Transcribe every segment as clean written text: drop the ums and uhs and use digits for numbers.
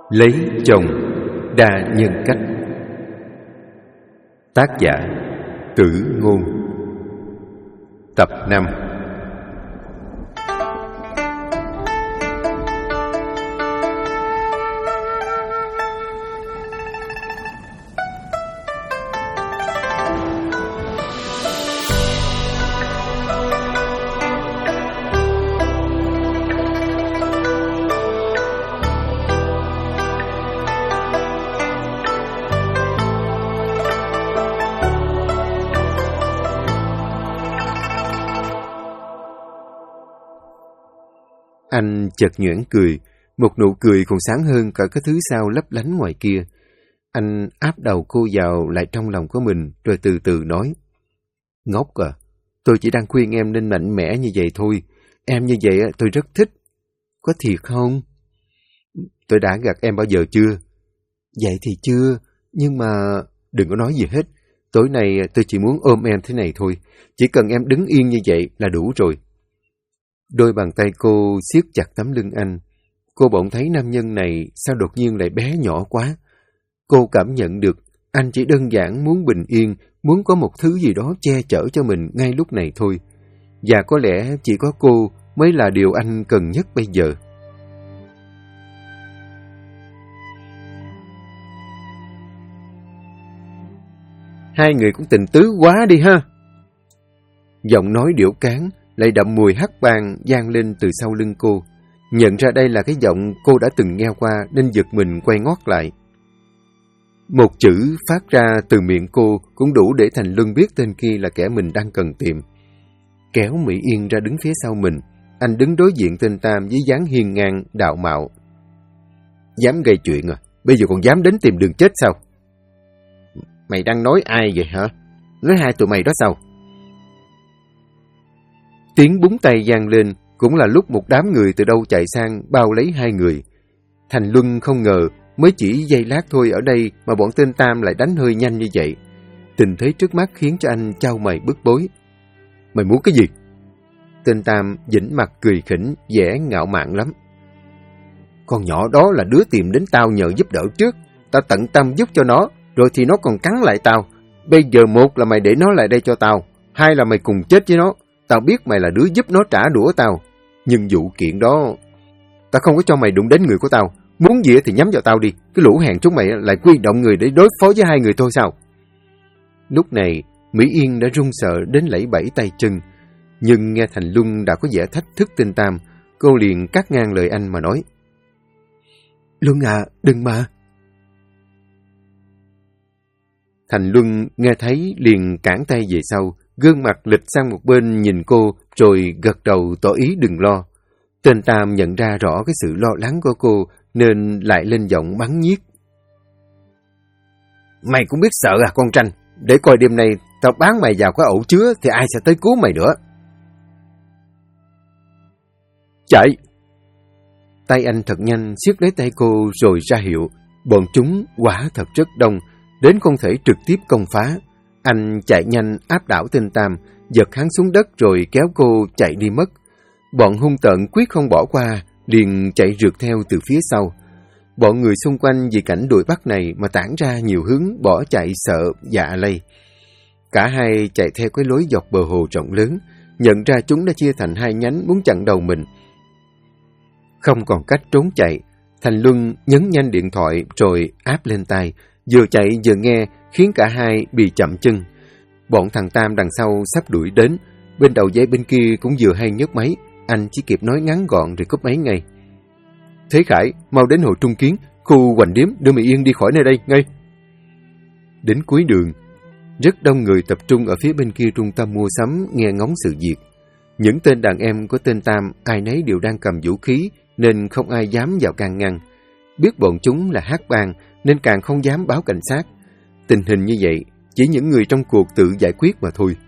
Lấy chồng đa nhân cách. Tác giả Tử Ngôn. Tập 5. Anh chợt nhoẻn cười, một nụ cười còn sáng hơn cả cái thứ sao lấp lánh ngoài kia. Anh áp đầu cô vào lại trong lòng của mình, rồi từ từ nói: "Ngốc à, tôi chỉ đang khuyên em nên mạnh mẽ như vậy thôi. Em như vậy tôi rất thích." "Có thiệt không?" "Tôi đã gạt em bao giờ chưa?" "Vậy thì chưa, nhưng mà..." "Đừng có nói gì hết. Tối nay tôi chỉ muốn ôm em thế này thôi. Chỉ cần em đứng yên như vậy là đủ rồi." Đôi bàn tay cô siết chặt tấm lưng anh. Cô bỗng thấy nam nhân này sao đột nhiên lại bé nhỏ quá. Cô cảm nhận được anh chỉ đơn giản muốn bình yên, muốn có một thứ gì đó che chở cho mình ngay lúc này thôi. Và có lẽ chỉ có cô mới là điều anh cần nhất bây giờ. "Hai người cũng tình tứ quá đi ha." Giọng nói điểu cáng lại đậm mùi hắc bang vang lên từ sau lưng cô. Nhận ra đây là cái giọng cô đã từng nghe qua nên giật mình quay ngoắt lại. Một chữ phát ra từ miệng cô cũng đủ để Thành Luân biết tên kia là kẻ mình đang cần tìm. Kéo Mỹ Yên ra đứng phía sau mình, anh đứng đối diện tên Tam với dáng hiên ngang, đạo mạo. "Dám gây chuyện à? Bây giờ còn dám đến tìm đường chết sao?" "Mày đang nói ai vậy hả? Nói hai tụi mày đó sao?" Tiếng búng tay vang lên, cũng là lúc một đám người từ đâu chạy sang bao lấy hai người. Thành Luân không ngờ, mới chỉ giây lát thôi ở đây mà bọn tên Tam lại đánh hơi nhanh như vậy. Tình thế trước mắt khiến cho anh chau mày bức bối. "Mày muốn cái gì?" Tên Tam dĩnh mặt cười khỉnh, vẻ ngạo mạn lắm. "Con nhỏ đó là đứa tìm đến tao nhờ giúp đỡ trước. Tao tận tâm giúp cho nó, rồi thì nó còn cắn lại tao. Bây giờ một là mày để nó lại đây cho tao, hai là mày cùng chết với nó. Tao biết mày là đứa giúp nó trả đũa tao. Nhưng vụ kiện đó, tao không có cho mày đụng đến người của tao. Muốn gì thì nhắm vào tao đi. Cái lũ hèn chúng mày lại quy động người để đối phó với hai người thôi sao?" Lúc này, Mỹ Yên đã run sợ đến lẫy bẫy tay chân. Nhưng nghe Thành Luân đã có vẻ thách thức tên Tam, cô liền cắt ngang lời anh mà nói: "Luân à, đừng mà." Thành Luân nghe thấy liền cản tay về sau, gương mặt lệch sang một bên nhìn cô, rồi gật đầu tỏ ý đừng lo. Tên Tam nhận ra rõ cái sự lo lắng của cô, nên lại lên giọng mắng nhiếc: "Mày cũng biết sợ à con tranh? Để coi đêm nay tao bán mày vào cái ổ chứa thì ai sẽ tới cứu mày nữa." "Chạy!" Tay anh thật nhanh siết lấy tay cô rồi ra hiệu. Bọn chúng quả thật rất đông, đến không thể trực tiếp công phá. Anh chạy nhanh áp đảo tên Tam, giật hắn xuống đất rồi kéo cô chạy đi mất. Bọn hung tợn quyết không bỏ qua, liền chạy rượt theo từ phía sau. Bọn người xung quanh vì cảnh đuổi bắt này mà tản ra nhiều hướng bỏ chạy sợ dạ lây. Cả hai chạy theo cái lối dọc bờ hồ rộng lớn, nhận ra chúng đã chia thành hai nhánh muốn chặn đầu mình. Không còn cách trốn chạy, Thành Luân nhấn nhanh điện thoại rồi áp lên tai, vừa chạy vừa nghe khiến cả hai bị chậm chân. Bọn thằng Tam đằng sau sắp đuổi đến, bên đầu dây bên kia cũng vừa hay nhấc máy, anh chỉ kịp nói ngắn gọn rồi cúp máy ngay. "Thế Khải, mau đến hồ Trung Kiến, khu Hoành Điếm, đưa Mỹ Yên đi khỏi nơi đây, ngay." Đến cuối đường, rất đông người tập trung ở phía bên kia trung tâm mua sắm nghe ngóng sự việc. Những tên đàn em của tên Tam ai nấy đều đang cầm vũ khí nên không ai dám vào can ngăn. Biết bọn chúng là hắc bang nên càng không dám báo cảnh sát. Tình hình như vậy, chỉ những người trong cuộc tự giải quyết mà thôi.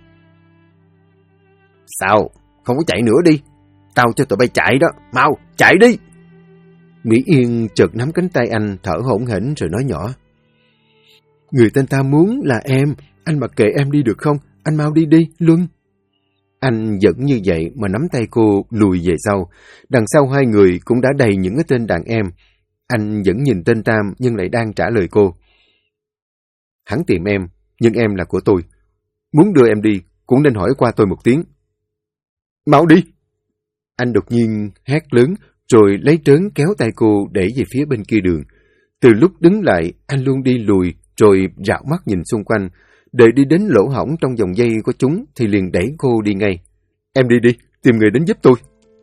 "Sao? Không có chạy nữa đi. Tao cho tụi bay chạy đó. Mau, chạy đi!" Mỹ Yên chợt nắm cánh tay anh thở hổn hển rồi nói nhỏ: "Người tên ta muốn là em. Anh mặc kệ em đi được không? Anh mau đi đi, Luân." Anh vẫn như vậy mà nắm tay cô lùi về sau. Đằng sau hai người cũng đã đầy những cái tên đàn em. Anh vẫn nhìn tên Tam nhưng lại đang trả lời cô. Hắn tìm em, nhưng em là của tôi. Muốn đưa em đi, cũng nên hỏi qua tôi một tiếng. Mau đi! Anh đột nhiên hét lớn, rồi lấy trớn kéo tay cô đẩy về phía bên kia đường. Từ lúc đứng lại, anh luôn đi lùi, rồi rảo mắt nhìn xung quanh. Đợi đi đến lỗ hổng trong vòng dây của chúng, thì liền đẩy cô đi ngay. Em đi đi, tìm người đến giúp tôi.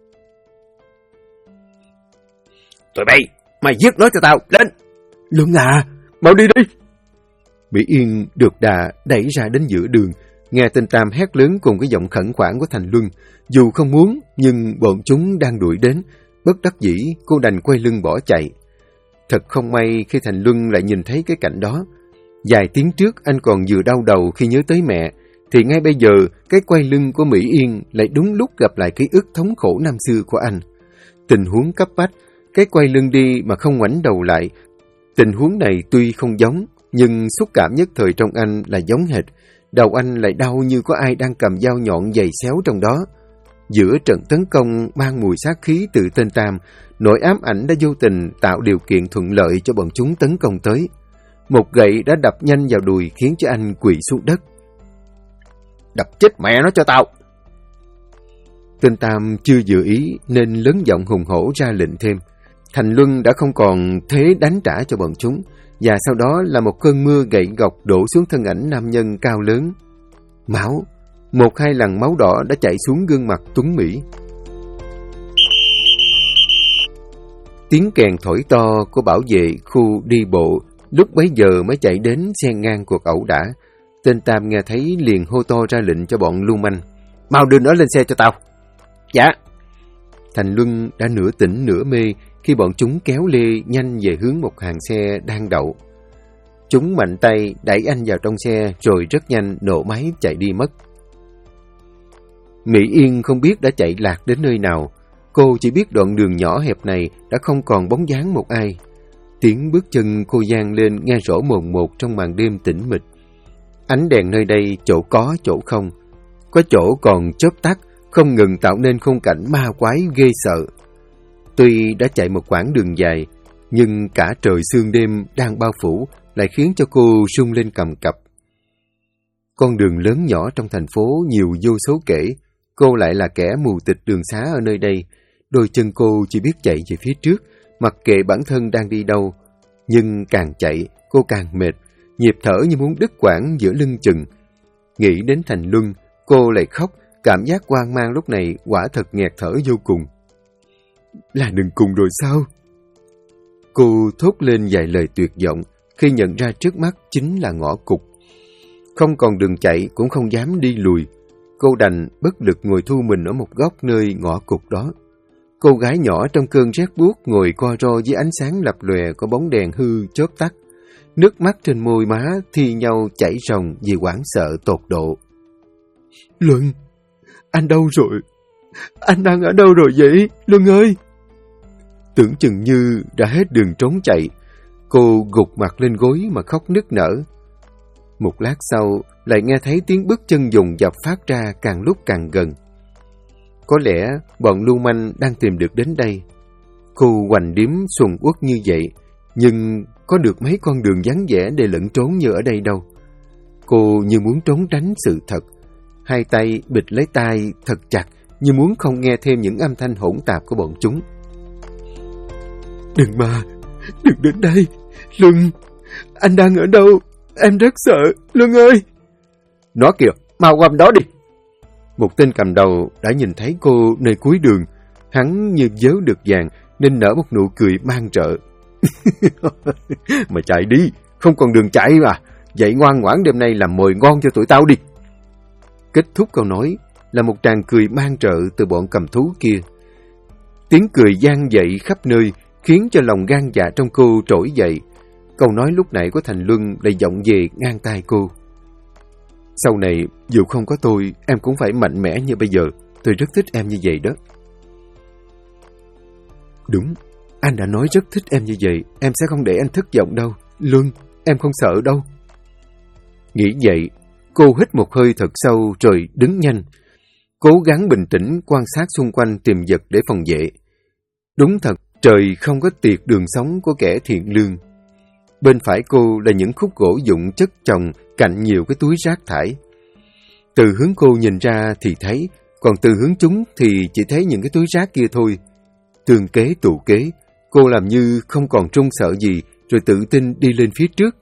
Tụi bay, mày giết nó cho tao, lên! Luân à, mau đi đi! Mỹ Yên được đà đẩy ra đến giữa đường, nghe tên Tam hét lớn cùng cái giọng khẩn khoản của Thành Luân. Dù không muốn, nhưng bọn chúng đang đuổi đến. Bất đắc dĩ, cô đành quay lưng bỏ chạy. Thật không may khi Thành Luân lại nhìn thấy cái cảnh đó. Vài tiếng trước anh còn vừa đau đầu khi nhớ tới mẹ, thì ngay bây giờ cái quay lưng của Mỹ Yên lại đúng lúc gặp lại ký ức thống khổ năm xưa của anh. Tình huống cấp bách, cái quay lưng đi mà không ngoảnh đầu lại. Tình huống này tuy không giống, nhưng xúc cảm nhất thời trong anh là giống hệt. Đầu anh lại đau như có ai đang cầm dao nhọn dày xéo trong đó. Giữa trận tấn công mang mùi sát khí từ tên Tam, nỗi ám ảnh đã vô tình tạo điều kiện thuận lợi cho bọn chúng tấn công tới. Một gậy đã đập nhanh vào đùi khiến cho anh quỵ xuống đất. Đập chết mẹ nó cho tao! Tên Tam chưa dự ý nên lớn giọng hùng hổ ra lệnh thêm. Thành Luân đã không còn thế đánh trả cho bọn chúng, và sau đó là một cơn mưa gậy gộc đổ xuống thân ảnh nam nhân cao lớn. Máu, một hai lần máu đỏ đã chảy xuống gương mặt tuấn mỹ. Tiếng kèn thổi to của bảo vệ khu đi bộ lúc bấy giờ mới chạy đến xen ngang cuộc ẩu đả. Tên Tam nghe thấy liền hô to ra lệnh cho bọn lưu manh. Mau đưa nó lên xe cho tao. Dạ. Thành Luân đã nửa tỉnh nửa mê khi bọn chúng kéo lê nhanh về hướng một hàng xe đang đậu. Chúng mạnh tay đẩy anh vào trong xe rồi rất nhanh nổ máy chạy đi mất. Mỹ Yên không biết đã chạy lạc đến nơi nào. Cô chỉ biết đoạn đường nhỏ hẹp này đã không còn bóng dáng một ai. Tiếng bước chân cô vang lên nghe rõ mồn một trong màn đêm tĩnh mịch. Ánh đèn nơi đây chỗ có chỗ không. Có chỗ còn chớp tắt, không ngừng tạo nên khung cảnh ma quái ghê sợ. Tuy đã chạy một quãng đường dài, nhưng cả trời sương đêm đang bao phủ lại khiến cho cô rung lên cầm cập. Con đường lớn nhỏ trong thành phố nhiều vô số kể, cô lại là kẻ mù tịch đường xá ở nơi đây. Đôi chân cô chỉ biết chạy về phía trước, mặc kệ bản thân đang đi đâu. Nhưng càng chạy, cô càng mệt, nhịp thở như muốn đứt quãng giữa lưng chừng. Nghĩ đến Thành Luân, cô lại khóc, cảm giác hoang mang lúc này quả thật nghẹt thở vô cùng. Là đừng cùng rồi sao? Cô thốt lên vài lời tuyệt vọng khi nhận ra trước mắt chính là ngõ cụt. Không còn đường chạy cũng không dám đi lùi. Cô đành bất lực ngồi thu mình ở một góc nơi ngõ cụt đó. Cô gái nhỏ trong cơn rét buốt ngồi co ro dưới ánh sáng lập lòe của bóng đèn hư chớp tắt. Nước mắt trên môi má thi nhau chảy ròng vì hoảng sợ tột độ. Luân, anh đâu rồi? Anh đang ở đâu rồi vậy, Luân ơi? Tưởng chừng như đã hết đường trốn chạy, cô gục mặt lên gối mà khóc nức nở. Một lát sau, lại nghe thấy tiếng bước chân dồn dập phát ra càng lúc càng gần. Có lẽ bọn lưu manh đang tìm được đến đây. Cô hoành điếm xuân uất như vậy, nhưng có được mấy con đường vắng vẻ để lẫn trốn như ở đây đâu. Cô như muốn trốn tránh sự thật, hai tay bịt lấy tai thật chặt như muốn không nghe thêm những âm thanh hỗn tạp của bọn chúng. Đừng đến đây, Luân, anh đang ở đâu? Em rất sợ, Luân ơi! Nó kìa, mau qua đó đi! Một tên cầm đầu đã nhìn thấy cô nơi cuối đường. Hắn như vớ được vàng nên nở một nụ cười mang rợ. Mà chạy đi, không còn đường chạy mà. Vậy ngoan ngoãn đêm nay làm mồi ngon cho tụi tao đi. Kết thúc câu nói là một tràng cười mang rợ từ bọn cầm thú kia. Tiếng cười vang dậy khắp nơi khiến cho lòng gan dạ trong cô trỗi dậy. Câu nói lúc nãy của Thành Luân lại vọng về ngang tai cô. Sau này, dù không có tôi, em cũng phải mạnh mẽ như bây giờ. Tôi rất thích em như vậy đó. Đúng, anh đã nói rất thích em như vậy. Em sẽ không để anh thất vọng đâu. Luân, em không sợ đâu. Nghĩ vậy, cô hít một hơi thật sâu rồi đứng nhanh. Cố gắng bình tĩnh quan sát xung quanh tìm vật để phòng vệ. Đúng thật, Trời không có tiệt đường sống của kẻ thiện lương. Bên phải cô là những khúc gỗ vụn chất chồng cạnh nhiều cái túi rác thải. Từ hướng cô nhìn ra thì thấy, còn từ hướng chúng thì chỉ thấy những cái túi rác kia thôi. Tương kế tụ kế, cô làm như không còn trung sợ gì, rồi tự tin đi lên phía trước.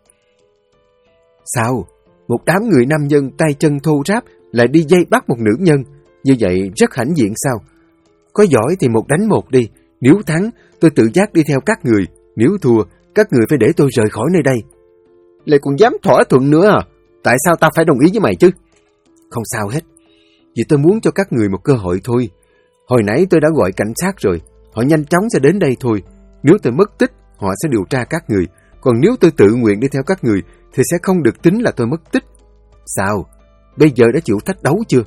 Sao? Một đám người nam nhân tay chân thô ráp lại đi dây bắt một nữ nhân, như vậy rất hãnh diện sao? Có giỏi thì 1 đánh 1 đi, nếu thắng tôi tự giác đi theo các người, nếu thua các người phải để tôi rời khỏi nơi đây. Lại còn dám thỏa thuận nữa à? Tại sao tao phải đồng ý với mày chứ? Không sao hết, vì tôi muốn cho các người một cơ hội thôi. Hồi nãy tôi đã gọi cảnh sát rồi, họ nhanh chóng sẽ đến đây thôi. Nếu tôi mất tích, họ sẽ điều tra các người, còn nếu tôi tự nguyện đi theo các người thì sẽ không được tính là tôi mất tích. Sao? Bây giờ đã chịu thách đấu chưa?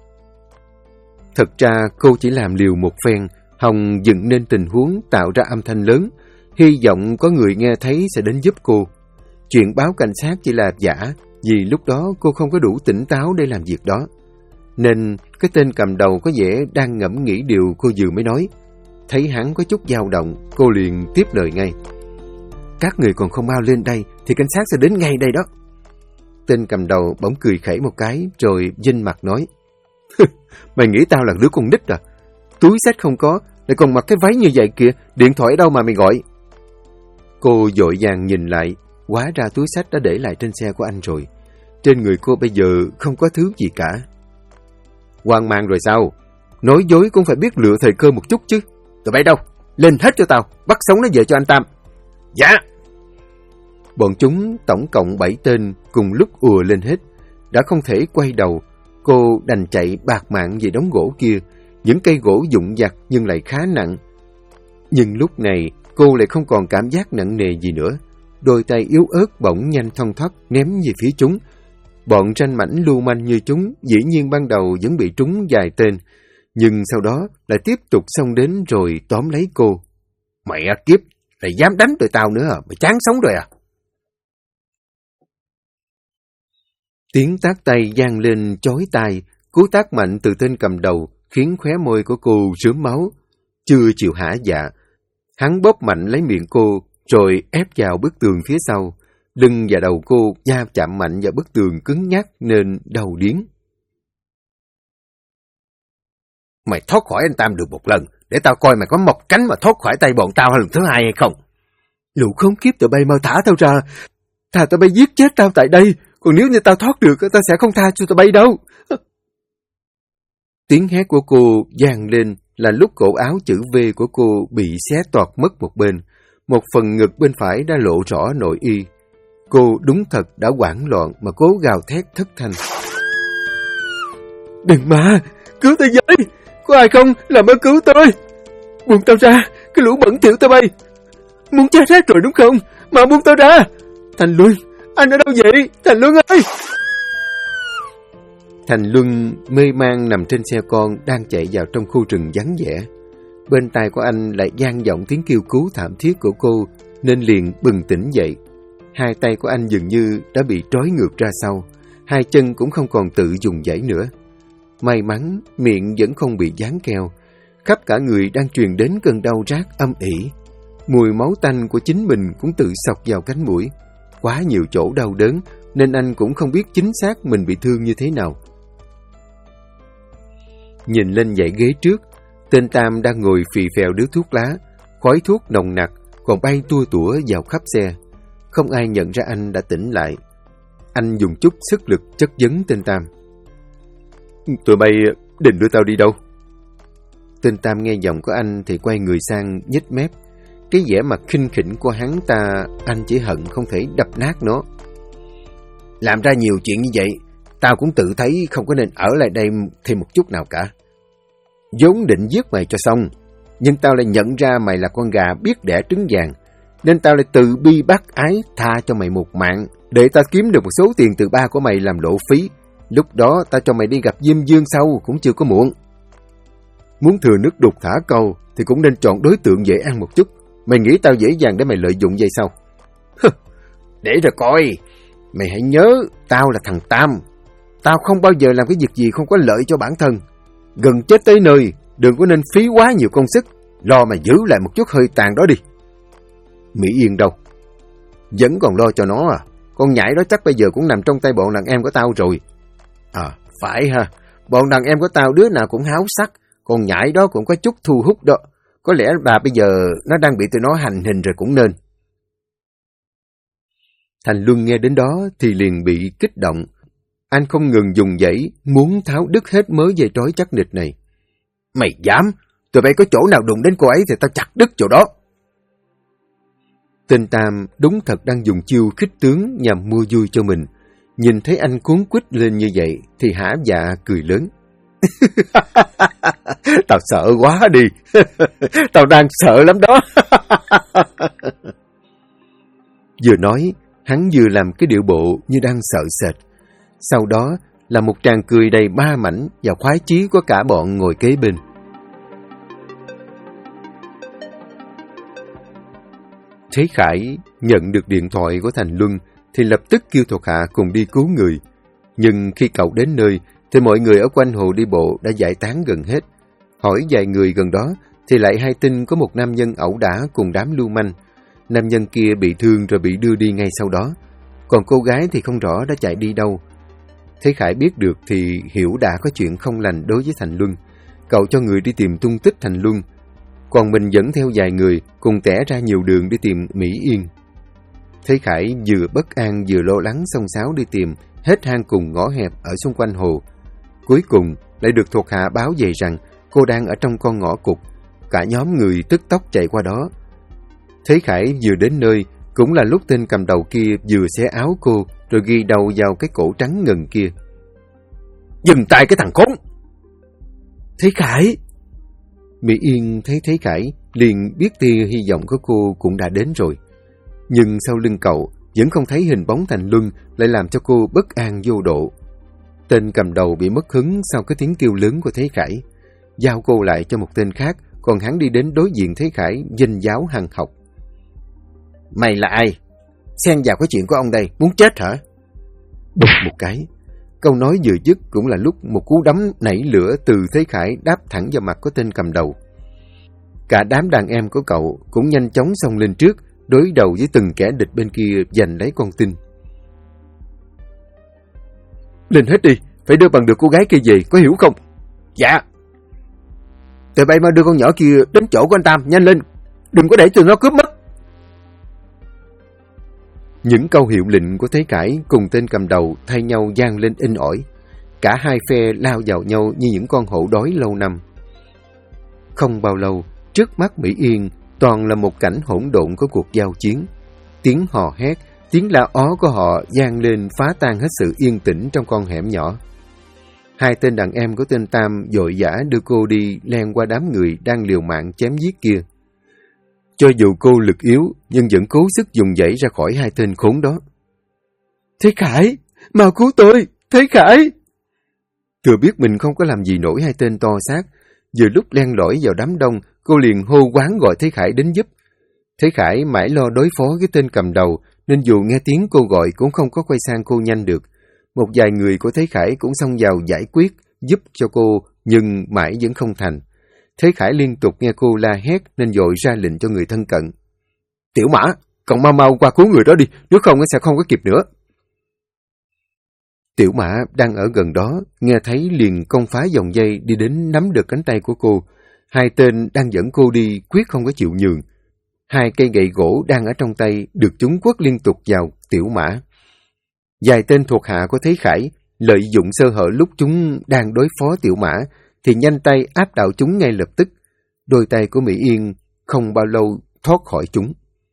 Thật ra cô chỉ làm liều một phen, hòng dựng nên tình huống tạo ra âm thanh lớn, hy vọng có người nghe thấy sẽ đến giúp cô. Chuyện báo cảnh sát chỉ là giả, vì lúc đó cô không có đủ tỉnh táo để làm việc đó. Nên cái tên cầm đầu có vẻ đang ngẫm nghĩ điều cô vừa mới nói. Thấy hắn có chút dao động, cô liền tiếp lời ngay. Các người còn không mau lên đây thì cảnh sát sẽ đến ngay đây đó. Tên cầm đầu bỗng cười khẩy một cái rồi vinh mặt nói. Mày nghĩ tao là đứa con nít à? Túi xách không có, lại còn mặc cái váy như vậy kìa, điện thoại đâu mà mày gọi? Cô vội vàng nhìn lại, hóa ra túi xách đã để lại trên xe của anh rồi. Trên người cô bây giờ không có thứ gì cả. Hoang mang rồi sao? Nói dối cũng phải biết lựa thời cơ một chút chứ. Tụi bay đâu? Lên hết cho tao, bắt sống nó về cho anh Tam. Dạ! Bọn chúng tổng cộng 7 tên cùng lúc ùa lên hết. Đã không thể quay đầu, cô đành chạy bạt mạng về đống gỗ kia. Những cây gỗ vụn vặt nhưng lại khá nặng. Nhưng lúc này cô lại không còn cảm giác nặng nề gì nữa. Đôi tay yếu ớt bỗng nhanh thon thót ném về phía chúng. Bọn ranh mãnh lưu manh như chúng dĩ nhiên ban đầu vẫn bị trúng vài tên, nhưng sau đó lại tiếp tục xông đến rồi tóm lấy cô. Mẹ kiếp, lại dám đánh tụi tao nữa à? Mày chán sống rồi à? Tiếng tát tay vang lên chói tai, cú tát mạnh từ tên cầm đầu khiến khóe môi của cô rướm máu. Chưa chịu hả dạ, hắn bóp mạnh lấy miệng cô rồi ép vào bức tường phía sau. Lưng và đầu cô va chạm mạnh vào bức tường cứng nhắc nên đau điếng. Mày thoát khỏi anh Tam được một lần, để tao coi mày có mọc cánh mà thoát khỏi tay bọn tao lần thứ 2 hay không. Lũ khốn kiếp tụi bay mau thả tao ra, thà tụi bay giết chết tao tại đây, còn nếu như tao thoát được tao sẽ không tha cho tụi bay đâu. Tiếng hét của cô vang lên là lúc cổ áo chữ V của cô bị xé toạc mất một bên, một phần ngực bên phải đã lộ rõ nội y. Cô đúng thật đã hoảng loạn mà cố gào thét thất thanh. Đừng mà, cứu tôi với, có ai không, làm ơn cứu tôi. Buông tao ra, cái lũ bẩn thỉu tao bay. Muốn chết hết rồi đúng không, mà buông tao ra. Thành Luân, anh ở đâu vậy, Thành Luân ơi. Thành Luân mê man nằm trên xe con đang chạy vào trong khu rừng vắng vẻ. Bên tai của anh lại vang vọng tiếng kêu cứu thảm thiết của cô nên liền bừng tỉnh dậy. Hai tay của anh dường như đã bị trói ngược ra sau, hai chân cũng không còn tự dùng dãy nữa. May mắn miệng vẫn không bị dán keo. Khắp cả người đang truyền đến cơn đau rát âm ỉ. Mùi máu tanh của chính mình cũng tự xộc vào cánh mũi. Quá nhiều chỗ đau đớn nên anh cũng không biết chính xác mình bị thương như thế nào. Nhìn lên dãy ghế trước, tên Tam đang ngồi phì phèo điếu thuốc lá, khói thuốc nồng nặc còn bay tua tủa vào khắp xe. Không ai nhận ra anh đã tỉnh lại. Anh dùng chút sức lực chất vấn tên Tam. Tụi bay định đưa tao đi đâu? Tên Tam nghe giọng của anh thì quay người sang nhếch mép. Cái vẻ mặt khinh khỉnh của hắn ta, anh chỉ hận không thể đập nát nó. Làm ra nhiều chuyện như vậy, tao cũng tự thấy không có nên ở lại đây thêm một chút nào cả. Vốn định giết mày cho xong, nhưng tao lại nhận ra mày là con gà biết đẻ trứng vàng, nên tao lại từ bi bác ái tha cho mày một mạng, để tao kiếm được một số tiền từ ba của mày làm lộ phí. Lúc đó tao cho mày đi gặp Diêm Dương sau cũng chưa có muộn. Muốn thừa nước đục thả câu thì cũng nên chọn đối tượng dễ ăn một chút. Mày nghĩ tao dễ dàng để mày lợi dụng vậy sao? Để rồi coi. Mày hãy nhớ, tao là thằng Tam. Tao không bao giờ làm cái việc gì không có lợi cho bản thân. Gần chết tới nơi, đừng có nên phí quá nhiều công sức. Lo mà giữ lại một chút hơi tàn đó đi. Mỹ Yên đâu? Vẫn còn lo cho nó à? Con nhãi đó chắc bây giờ cũng nằm trong tay bọn đàn em của tao rồi. À, phải ha. Bọn đàn em của tao đứa nào cũng háo sắc. Con nhãi đó cũng có chút thu hút đó. Có lẽ bà bây giờ nó đang bị tụi nó hành hình rồi cũng nên. Thành Luân nghe đến đó thì liền bị kích động. Anh không ngừng dùng dãy, muốn tháo đứt hết mớ dây trói chắc nịch này. Mày dám? Tụi bay có chỗ nào đụng đến cô ấy thì tao chặt đứt chỗ đó. Tên Tam đúng thật đang dùng chiêu khích tướng nhằm mua vui cho mình. Nhìn thấy anh cuốn quýt lên như vậy thì hả dạ cười lớn. Tao sợ quá đi. Tao đang sợ lắm đó. Vừa nói, hắn vừa làm cái điệu bộ như đang sợ sệt. Sau đó là một tràng cười đầy ba mảnh và khoái chí của cả bọn ngồi kế bên. Thế Khải nhận được điện thoại của Thành Luân thì lập tức kêu thuộc hạ cùng đi cứu người. Nhưng khi cậu đến nơi thì mọi người ở quanh hồ đi bộ đã giải tán gần hết. Hỏi vài người gần đó thì lại hay tin có một nam nhân ẩu đả cùng đám lưu manh. Nam nhân kia bị thương rồi bị đưa đi ngay sau đó. Còn cô gái thì không rõ đã chạy đi đâu. Thế Khải biết được thì hiểu đã có chuyện không lành đối với Thành Luân. Cậu cho người đi tìm tung tích Thành Luân. Còn mình dẫn theo vài người cùng tẻ ra nhiều đường đi tìm Mỹ Yên. Thế Khải vừa bất an vừa lo lắng xông xáo đi tìm hết hang cùng ngõ hẹp ở xung quanh hồ. Cuối cùng lại được thuộc hạ báo về rằng cô đang ở trong con ngõ cụt. Cả nhóm người tức tốc chạy qua đó. Thế Khải vừa đến nơi cũng là lúc tên cầm đầu kia vừa xé áo cô rồi ghi đầu vào cái cổ trắng ngần kia. Dừng tay cái thằng khốn! Thế Khải! Mỹ Yên thấy Thế Khải liền biết tia hy vọng của cô cũng đã đến rồi. Nhưng sau lưng cậu vẫn không thấy hình bóng Thành Luân, lại làm cho cô bất an vô độ. Tên cầm đầu bị mất hứng sau cái tiếng kêu lớn của Thế Khải. Giao cô lại cho một tên khác, còn hắn đi đến đối diện Thế Khải danh giáo hằng học. Mày là ai? Xen vào cái chuyện của ông đây, muốn chết hả? Bụp một cái. Câu nói vừa dứt cũng là lúc một cú đấm nảy lửa từ Thế Khải đáp thẳng vào mặt của tên cầm đầu. Cả đám đàn em của cậu cũng nhanh chóng xông lên trước, đối đầu với từng kẻ địch bên kia giành lấy con tin. Lên hết đi, phải đưa bằng được cô gái kia về, có hiểu không? Dạ. Tụi bay mau đưa con nhỏ kia đến chỗ của anh Tam, nhanh lên, đừng có để tụi nó cướp mất. Những câu hiệu lệnh của Thế Khải cùng tên cầm đầu thay nhau vang lên inh ỏi. Cả hai phe lao vào nhau như những con hổ đói lâu năm. Không bao lâu, trước mắt Mỹ Yên toàn là một cảnh hỗn độn của cuộc giao chiến. Tiếng hò hét, tiếng la ó của họ vang lên phá tan hết sự yên tĩnh trong con hẻm nhỏ. Hai tên đàn em của tên Tam vội vã đưa cô đi len qua đám người đang liều mạng chém giết kia. Cho dù cô lực yếu, nhưng vẫn cố sức dùng dãy ra khỏi hai tên khốn đó. Thế Khải! Mau cứu tôi! Thế Khải! Thừa biết mình không có làm gì nổi hai tên to xác, vừa lúc len lỏi vào đám đông, cô liền hô quán gọi Thế Khải đến giúp. Thế Khải mãi lo đối phó với tên cầm đầu, nên dù nghe tiếng cô gọi cũng không có quay sang cô nhanh được. Một vài người của Thế Khải cũng xông vào giải quyết, giúp cho cô, nhưng mãi vẫn không thành. Thế Khải liên tục nghe cô la hét nên vội ra lệnh cho người thân cận. Tiểu Mã, cậu mau mau qua cứu người đó đi, nếu không sẽ không có kịp nữa. Tiểu Mã đang ở gần đó, nghe thấy liền công phá vòng dây đi đến nắm được cánh tay của cô. Hai tên đang dẫn cô đi quyết không có chịu nhường. Hai cây gậy gỗ đang ở trong tay được chúng quất liên tục vào Tiểu Mã. Vài tên thuộc hạ của Thế Khải lợi dụng sơ hở lúc chúng đang đối phó Tiểu Mã thì nhanh tay áp đảo chúng ngay lập tức. Đôi tay của Mỹ Yên không bao lâu thoát khỏi chúng.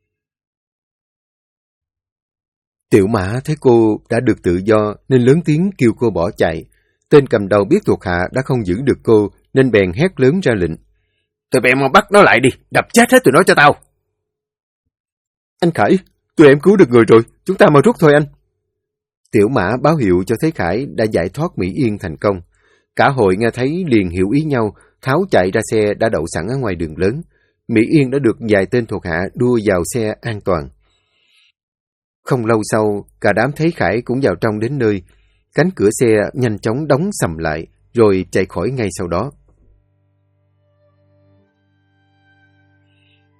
Tiểu Mã thấy cô đã được tự do nên lớn tiếng kêu cô bỏ chạy. Tên cầm đầu biết thuộc hạ đã không giữ được cô nên bèn hét lớn ra lệnh. Tụi em mau bắt nó lại đi, đập chết hết tụi nó cho tao. Anh Khải, tụi em cứu được người rồi, chúng ta mau rút thôi anh. Tiểu Mã báo hiệu cho Thế Khải đã giải thoát Mỹ Yên thành công. Cả hội nghe thấy liền hiểu ý nhau, tháo chạy ra xe đã đậu sẵn ở ngoài đường lớn. Mỹ Yên đã được vài tên thuộc hạ đua vào xe an toàn. Không lâu sau, cả đám Thế Khải cũng vào trong đến nơi. Cánh cửa xe nhanh chóng đóng sầm lại, rồi chạy khỏi ngay sau đó.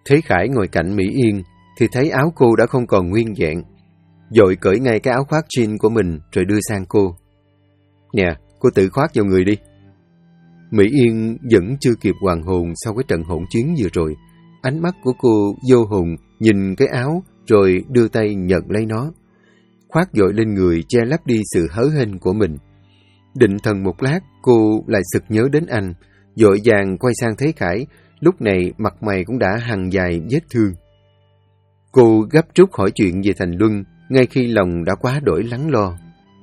Thế Khải ngồi cạnh Mỹ Yên thì thấy áo cô đã không còn nguyên vẹn. Vội cởi ngay cái áo khoác jean của mình rồi đưa sang cô. Nè, cô tự khoác vào người đi. Mỹ Yên vẫn chưa kịp hoàn hồn sau cái trận hỗn chiến vừa rồi. Ánh mắt của cô vô hồn nhìn cái áo rồi đưa tay nhận lấy nó. Khoác vội lên người che lấp đi sự hớ hênh của mình. Định thần một lát, cô lại sực nhớ đến anh, vội vàng quay sang Thế Khải, lúc này mặt mày cũng đã hằn dài vết thương. Cô gấp rút hỏi chuyện về Thành Luân, ngay khi lòng đã quá đổi lắng lo.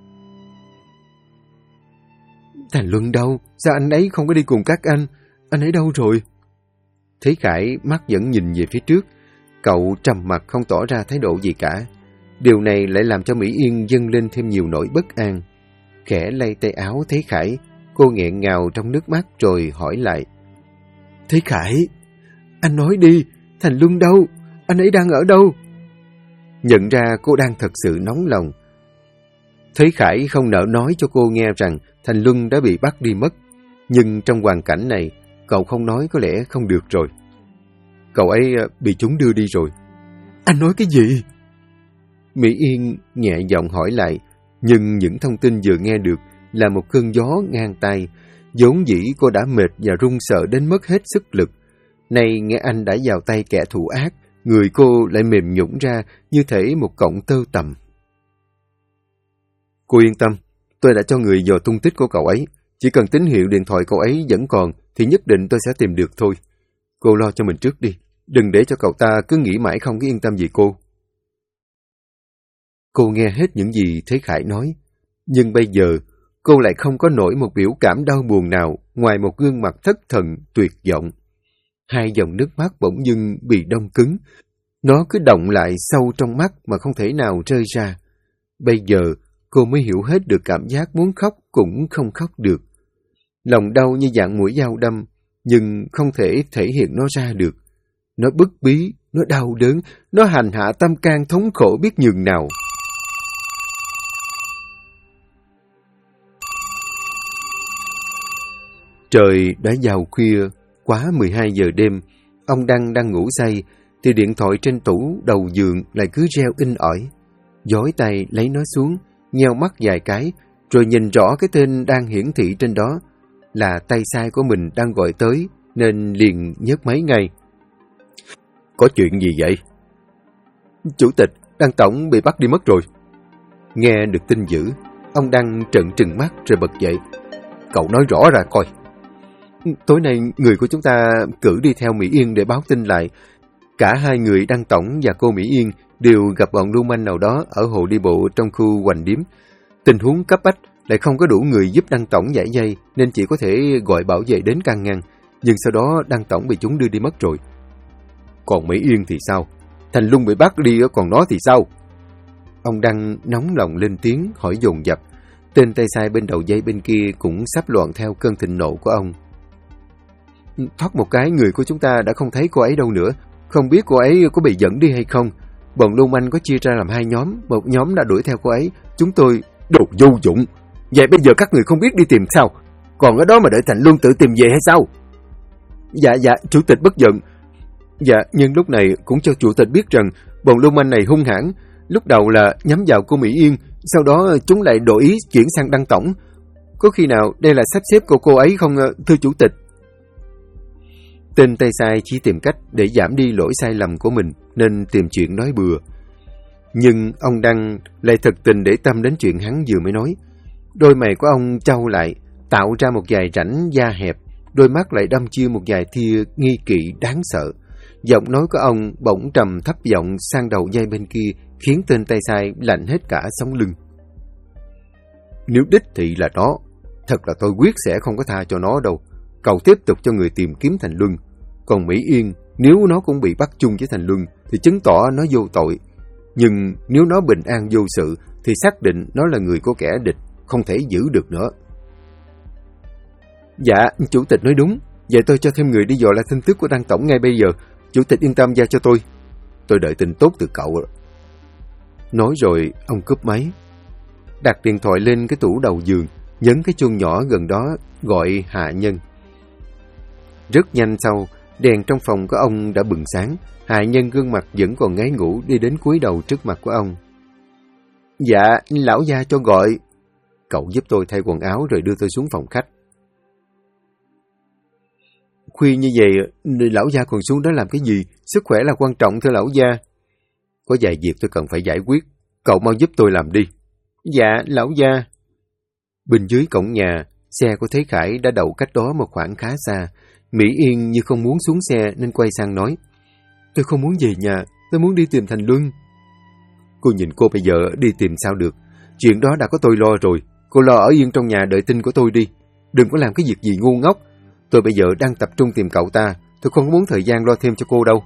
Thành Luân đâu? Sao anh ấy không có đi cùng các anh? Anh ấy đâu rồi? Thế Khải mắt vẫn nhìn về phía trước. Cậu trầm mặc không tỏ ra thái độ gì cả. Điều này lại làm cho Mỹ Yên dâng lên thêm nhiều nỗi bất an. Khẽ lay tay áo Thế Khải, cô nghẹn ngào trong nước mắt rồi hỏi lại. Thế Khải, anh nói đi, Thành Luân đâu? Anh ấy đang ở đâu? Nhận ra cô đang thật sự nóng lòng. Thế Khải không nỡ nói cho cô nghe rằng Thành Luân đã bị bắt đi mất. Nhưng trong hoàn cảnh này, cậu không nói có lẽ không được rồi. Cậu ấy bị chúng đưa đi rồi. Anh nói cái gì? Mỹ Yên nhẹ giọng hỏi lại, nhưng những thông tin vừa nghe được là một cơn gió ngang tay. Vốn dĩ cô đã mệt và run sợ đến mất hết sức lực. Nay nghe anh đã vào tay kẻ thù ác, người cô lại mềm nhũn ra như thể một cọng tơ tằm. Cô yên tâm, tôi đã cho người dò tung tích của cậu ấy. Chỉ cần tín hiệu điện thoại cậu ấy vẫn còn thì nhất định tôi sẽ tìm được thôi. Cô lo cho mình trước đi, đừng để cho cậu ta cứ nghĩ mãi không có yên tâm gì cô. Cô nghe hết những gì Thế Khải nói, nhưng bây giờ cô lại không có nổi một biểu cảm đau buồn nào ngoài một gương mặt thất thần tuyệt vọng. Hai dòng nước mắt bỗng dưng bị đông cứng, nó cứ đọng lại sâu trong mắt mà không thể nào rơi ra. Bây giờ cô mới hiểu hết được cảm giác muốn khóc cũng không khóc được. Lòng đau như dạng mũi dao đâm, nhưng không thể thể hiện nó ra được. Nó bức bí, nó đau đớn, nó hành hạ tâm can thống khổ biết nhường nào. Trời đã vào khuya, quá 12 giờ đêm. Ông Đăng đang ngủ say, thì điện thoại trên tủ đầu giường lại cứ reo inh ỏi. Dối tay lấy nó xuống, nheo mắt vài cái, rồi nhìn rõ cái tên đang hiển thị trên đó. Là tay sai của mình đang gọi tới, nên liền nhấc máy ngay. Có chuyện gì vậy? Chủ tịch, Đăng Tổng bị bắt đi mất rồi. Nghe được tin dữ, ông Đăng trợn trừng mắt rồi bật dậy. Cậu nói rõ ra coi. Tối nay người của chúng ta cử đi theo Mỹ Yên để báo tin lại. Cả hai người Đăng Tổng và cô Mỹ Yên đều gặp bọn lưu manh nào đó ở hồ đi bộ trong khu Hoành Điếm. Tình huống cấp bách, lại không có đủ người giúp Đăng Tổng giải dây, nên chỉ có thể gọi bảo vệ đến can ngăn. Nhưng sau đó Đăng Tổng bị chúng đưa đi mất rồi. Còn Mỹ Yên thì sao? Thành Luân bị bắt đi, còn nó thì sao? Ông Đăng nóng lòng lên tiếng hỏi dồn dập. Tên tay sai bên đầu dây bên kia cũng sắp loạn theo cơn thịnh nộ của ông. Thoát một cái, người của chúng ta đã không thấy cô ấy đâu nữa. Không biết cô ấy có bị dẫn đi hay không. Bọn lưu manh có chia ra làm hai nhóm. Một nhóm đã đuổi theo cô ấy. Chúng tôi... Đồ vô dụng. Vậy bây giờ các người không biết đi tìm sao? Còn ở đó mà đợi Thành Luân tự tìm về hay sao? Dạ, chủ tịch bất giận. Dạ, nhưng lúc này cũng cho chủ tịch biết rằng bọn lưu manh này hung hãn. Lúc đầu là nhắm vào cô Mỹ Yên, sau đó chúng lại đổi ý chuyển sang Đăng Tổng. Có khi nào đây là sắp xếp của cô ấy không, thưa chủ tịch? Tên tay sai chỉ tìm cách để giảm đi lỗi sai lầm của mình, nên tìm chuyện nói bừa. Nhưng ông Đăng lại thật tình để tâm đến chuyện hắn vừa mới nói. Đôi mày của ông chau lại, tạo ra một vài rãnh da hẹp, đôi mắt lại đâm chiêu một vài tia nghi kỵ đáng sợ. Giọng nói của ông bỗng trầm thấp giọng sang đầu dây bên kia, khiến tên tay sai lạnh hết cả sống lưng. Nếu đích thị là nó, thật là tôi quyết sẽ không có tha cho nó đâu. Cậu tiếp tục cho người tìm kiếm Thành Luân. Còn Mỹ Yên, nếu nó cũng bị bắt chung với Thành Luân, thì chứng tỏ nó vô tội. Nhưng nếu nó bình an vô sự, thì xác định nó là người của kẻ địch, không thể giữ được nữa. Dạ, chủ tịch nói đúng. Vậy tôi cho thêm người đi dò lại tin tức của Đăng Tổng ngay bây giờ. Chủ tịch yên tâm giao cho tôi. Tôi đợi tin tốt từ cậu. Nói rồi, ông cúp máy. Đặt điện thoại lên cái tủ đầu giường, nhấn cái chuông nhỏ gần đó, gọi hạ nhân. Rất nhanh sau, Đèn trong phòng của ông đã bừng sáng. Hạ Nhân gương mặt vẫn còn ngáy ngủ đi đến cúi đầu trước mặt của ông. Dạ, lão gia cho gọi. Cậu giúp tôi thay quần áo rồi đưa tôi xuống phòng khách. Khuya như vậy, lão gia còn xuống đó làm cái gì? Sức khỏe là quan trọng thưa lão gia. Có vài việc tôi cần phải giải quyết. Cậu mau giúp tôi làm đi. Dạ, lão gia. Bên dưới cổng nhà, xe của Thế Khải đã đậu cách đó một khoảng khá xa. Mỹ Yên như không muốn xuống xe nên quay sang nói. Tôi không muốn về nhà, tôi muốn đi tìm Thành Luân. Cô nhìn cô bây giờ đi tìm sao được. Chuyện đó đã có tôi lo rồi. Cô lo ở yên trong nhà đợi tin của tôi đi. Đừng có làm cái việc gì ngu ngốc. Tôi bây giờ đang tập trung tìm cậu ta. Tôi không muốn thời gian lo thêm cho cô đâu.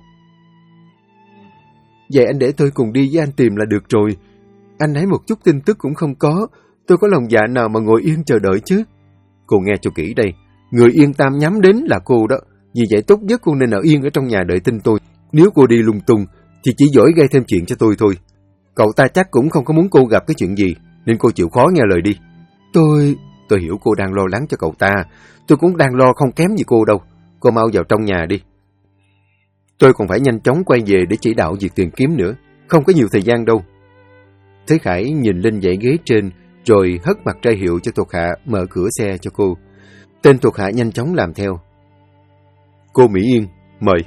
Vậy anh để tôi cùng đi với anh tìm là được rồi. Anh ấy một chút tin tức cũng không có. Tôi có lòng dạ nào mà ngồi yên chờ đợi chứ. Cô nghe cho kỹ đây. Người Yên Tam nhắm đến là cô đó. Vì vậy tốt nhất cô nên ở yên ở trong nhà đợi tin tôi. Nếu cô đi lung tung thì chỉ giỏi gây thêm chuyện cho tôi thôi. Cậu ta chắc cũng không có muốn cô gặp cái chuyện gì, nên cô chịu khó nghe lời đi. Tôi hiểu cô đang lo lắng cho cậu ta. Tôi cũng đang lo không kém gì cô đâu. Cô mau vào trong nhà đi. Tôi còn phải nhanh chóng quay về để chỉ đạo việc tìm kiếm nữa. Không có nhiều thời gian đâu. Thế Khải nhìn lên dãy ghế trên, rồi hất mặt ra hiệu cho thuộc hạ mở cửa xe cho cô. Tên thuộc hạ nhanh chóng làm theo. Cô Mỹ Yên, mời.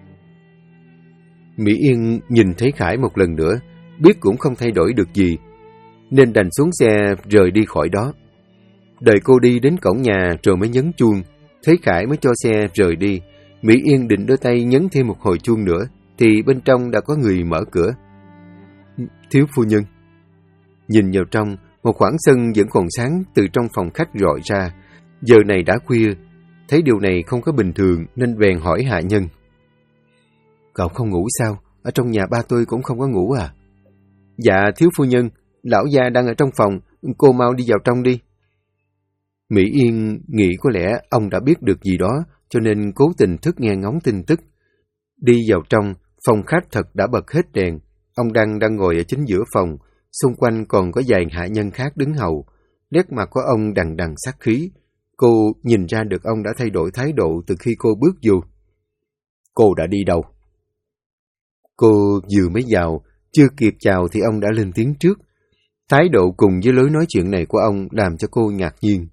Mỹ Yên nhìn thấy Khải một lần nữa, biết cũng không thay đổi được gì, nên đành xuống xe rời đi khỏi đó. Đợi cô đi đến cổng nhà rồi mới nhấn chuông, thấy Khải mới cho xe rời đi. Mỹ Yên định đưa tay nhấn thêm một hồi chuông nữa, thì bên trong đã có người mở cửa. Thiếu phu nhân. Nhìn vào trong, một khoảng sân vẫn còn sáng từ trong phòng khách rọi ra. Giờ này đã khuya, thấy điều này không có bình thường nên bèn hỏi Hạ Nhân. Cậu không ngủ sao? Ở trong nhà ba tôi cũng không có ngủ à? Dạ thiếu phu nhân, lão gia đang ở trong phòng, cô mau đi vào trong đi. Mỹ Yên nghĩ có lẽ ông đã biết được gì đó, cho nên cố tình thức nghe ngóng tin tức. Đi vào trong, phòng khách thật đã bật hết đèn. Ông đang ngồi ở chính giữa phòng, xung quanh còn có vài hạ nhân khác đứng hầu. Nét mặt của ông đằng đằng sát khí. Cô nhìn ra được ông đã thay đổi thái độ từ khi cô bước vô. Cô đã đi đâu? Cô vừa mới vào, chưa kịp chào thì ông đã lên tiếng trước. Thái độ cùng với lối nói chuyện này của ông làm cho cô ngạc nhiên.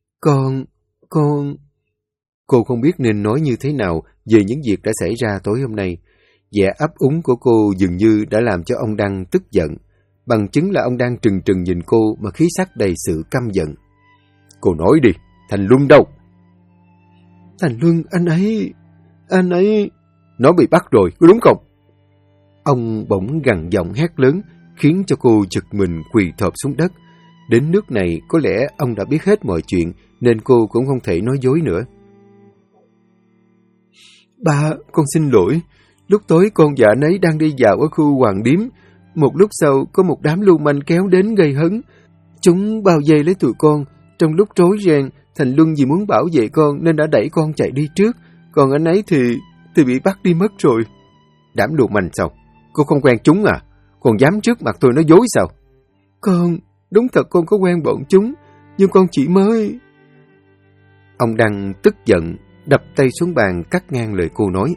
Cô không biết nên nói như thế nào về những việc đã xảy ra tối hôm nay. Vẻ ấp úng của cô dường như đã làm cho ông Đăng tức giận. Bằng chứng là ông đang trừng trừng nhìn cô mà khí sắc đầy sự căm giận. Cô nói đi, Thành Luân đâu? Thành Luân, anh ấy... Nó bị bắt rồi, có đúng không? Ông bỗng gằn giọng hét lớn, khiến cho cô giật mình quỳ thọp xuống đất. Đến nước này, có lẽ ông đã biết hết mọi chuyện, nên cô cũng không thể nói dối nữa. Ba, con xin lỗi. Lúc tối con và anh ấy đang đi dạo ở khu Hoàng Điếm. Một lúc sau, có một đám lưu manh kéo đến gây hấn. Chúng bao vây lấy tụi con. Trong lúc rối ren, Thành Luân vì muốn bảo vệ con nên đã đẩy con chạy đi trước. Còn anh ấy thì bị bắt đi mất rồi. Đám lưu manh sao? Cô không quen chúng à? Còn dám trước mặt tôi nói dối sao? Đúng thật con có quen bọn chúng, nhưng con chỉ mới... Ông Đăng tức giận, đập tay xuống bàn cắt ngang lời cô nói.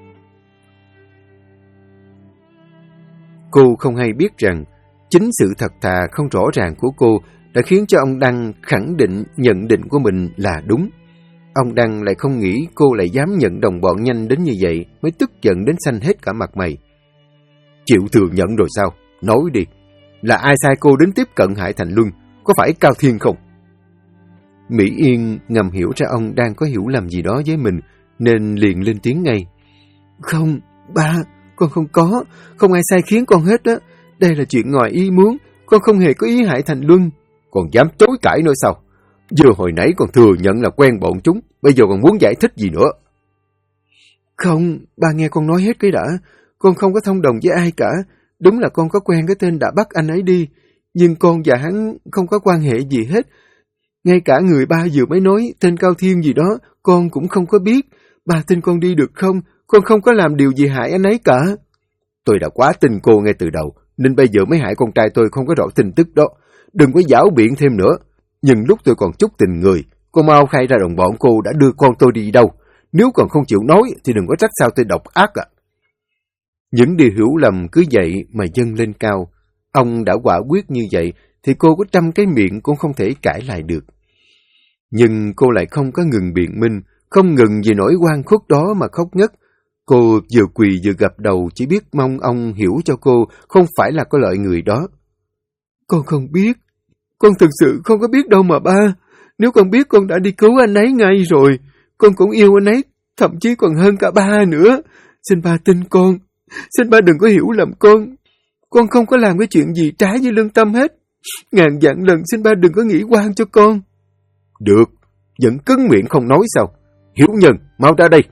Cô không hay biết rằng, chính sự thật thà không rõ ràng của cô đã khiến cho ông Đăng khẳng định nhận định của mình là đúng. Ông Đăng lại không nghĩ cô lại dám nhận đồng bọn nhanh đến như vậy, mới tức giận đến xanh hết cả mặt mày. Chịu thừa nhận rồi sao? Nói đi, là ai sai cô đến tiếp cận hại Thành Luân? Có phải Cao Thiên không? Mỹ Yên ngầm hiểu ra ông đang có hiểu lầm gì đó với mình, nên liền lên tiếng ngay. Không, ba, con không ai sai khiến con hết á. Đây là chuyện ngoài ý muốn, con không hề có ý hại Thành Luân. Còn dám chối cãi nữa sao? Vừa hồi nãy còn thừa nhận là quen bọn chúng, bây giờ còn muốn giải thích gì nữa? Không, ba nghe con nói hết cái đã. Con không có thông đồng với ai cả. Đúng là con có quen cái tên đã bắt anh ấy đi, nhưng con và hắn không có quan hệ gì hết. Ngay cả người ba vừa mới nói tên Cao Thiên gì đó, con cũng không có biết. Ba tin con đi được không? Con không có làm điều gì hại anh ấy cả. Tôi đã quá tin cô ngay từ đầu, nên bây giờ mới hại con trai tôi không có rõ tin tức đó. Đừng có giảo biện thêm nữa. Nhưng lúc tôi còn chút tình người, cô mau khai ra đồng bọn cô đã đưa con tôi đi đâu. Nếu còn không chịu nói thì đừng có trách sao tôi độc ác ạ. Những điều hiểu lầm cứ vậy mà dâng lên cao. Ông đã quả quyết như vậy thì cô có trăm cái miệng cũng không thể cãi lại được. Nhưng cô lại không có ngừng biện minh, không ngừng vì nỗi oan khuất đó mà khóc ngất. Cô vừa quỳ vừa gập đầu, chỉ biết mong ông hiểu cho cô không phải là có lợi người đó. Con không biết, con thực sự không có biết đâu mà ba. Nếu con biết con đã đi cứu anh ấy ngay rồi. Con cũng yêu anh ấy, thậm chí còn hơn cả ba nữa. Xin ba tin con, xin ba đừng có hiểu lầm con. Con không có làm cái chuyện gì trái với lương tâm hết. Ngàn vạn lần xin ba đừng có nghĩ oan cho con. Được, vẫn cứng miệng không nói sao. Hiếu Nhân, mau ra đây.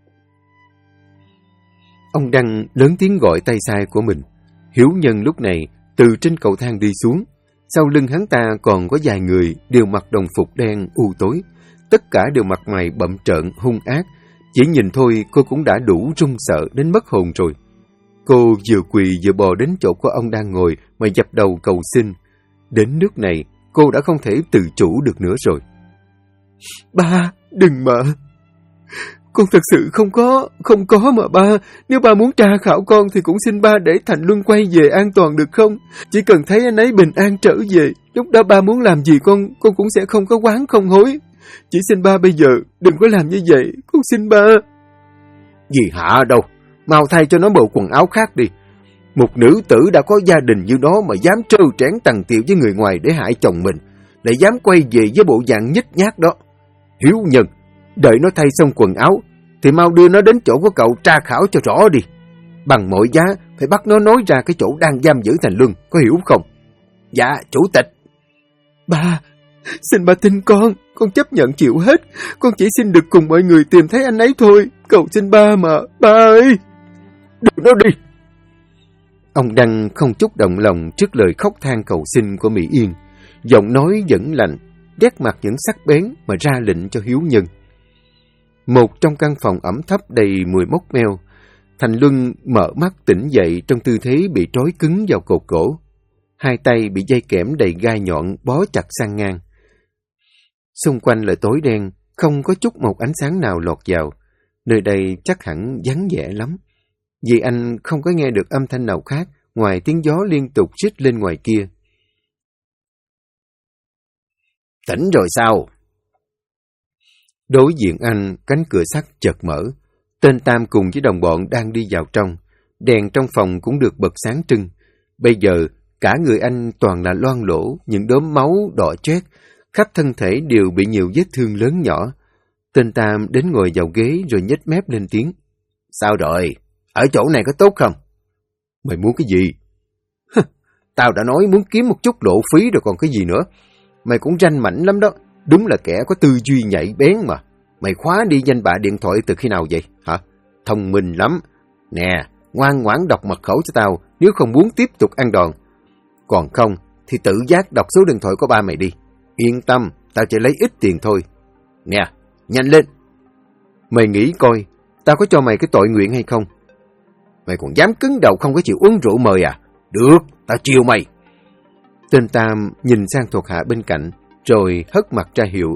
Ông Đăng lớn tiếng gọi tay sai của mình. Hiếu Nhân lúc này từ trên cầu thang đi xuống. Sau lưng hắn ta còn có vài người đều mặc đồng phục đen u tối. Tất cả đều mặt mày bặm trợn, hung ác. Chỉ nhìn thôi cô cũng đã đủ run sợ đến mất hồn rồi. Cô vừa quỳ vừa bò đến chỗ của ông đang ngồi mà dập đầu cầu xin. Đến nước này, cô đã không thể tự chủ được nữa rồi. Ba, đừng mà. Con thật sự không có mà ba. Nếu ba muốn tra khảo con thì cũng xin ba để Thành Luân quay về an toàn được không? Chỉ cần thấy anh ấy bình an trở về, lúc đó ba muốn làm gì con cũng sẽ không có oán không hối. Chỉ xin ba bây giờ đừng có làm như vậy, con xin ba. Gì hả đâu, mau thay cho nó bộ quần áo khác đi. Một nữ tử đã có gia đình như nó mà dám trơ trẽn tằn tiệu với người ngoài để hại chồng mình, lại dám quay về với bộ dạng nhếch nhác đó. Hiếu Nhân, đợi nó thay xong quần áo thì mau đưa nó đến chỗ của cậu tra khảo cho rõ đi. Bằng mọi giá phải bắt nó nói ra cái chỗ đang giam giữ Thành Luân, có hiểu không? Dạ, chủ tịch. Ba, xin ba tin con chấp nhận chịu hết. Con chỉ xin được cùng mọi người tìm thấy anh ấy thôi. Cầu xin ba mà, ba ơi. Đưa nó đi. Ông Đăng không chút động lòng trước lời khóc than cầu xin của Mỹ Yên. Giọng nói vẫn lạnh, đét mặt những sắc bén mà ra lệnh cho Hiếu Nhân. Một trong căn phòng ẩm thấp đầy mùi mốc meo, Thành Luân mở mắt tỉnh dậy trong tư thế bị trói cứng vào cột cổ. Hai tay bị dây kẽm đầy gai nhọn bó chặt sang ngang. Xung quanh là tối đen, không có chút một ánh sáng nào lọt vào. Nơi đây chắc hẳn vắng vẻ lắm, vì anh không có nghe được âm thanh nào khác ngoài tiếng gió liên tục rít lên ngoài kia. Tỉnh rồi sao? Đối diện anh, cánh cửa sắt chợt mở. Tên Tam cùng với đồng bọn đang đi vào trong. Đèn trong phòng cũng được bật sáng trưng. Bây giờ, cả người anh toàn là loang lỗ, những đốm máu đỏ chét, khắp thân thể đều bị nhiều vết thương lớn nhỏ. Tên Tam đến ngồi vào ghế rồi nhếch mép lên tiếng. Sao rồi? Ở chỗ này có tốt không? Mày muốn cái gì? Tao đã nói muốn kiếm một chút lộ phí rồi còn cái gì nữa. Mày cũng ranh mảnh lắm đó. Đúng là kẻ có tư duy nhạy bén mà. Mày khóa đi danh bạ điện thoại từ khi nào vậy? Hả? Thông minh lắm. Nè, ngoan ngoãn đọc mật khẩu cho tao nếu không muốn tiếp tục ăn đòn. Còn không thì tự giác đọc số điện thoại của ba mày đi. Yên tâm, tao chỉ lấy ít tiền thôi. Nè, nhanh lên. Mày nghĩ coi, tao có cho mày cái tội nguyện hay không? Mày còn dám cứng đầu không có chịu uống rượu mời à? Được, tao chiều mày. Tên Tam nhìn sang thuộc hạ bên cạnh, rồi hất mặt ra hiệu.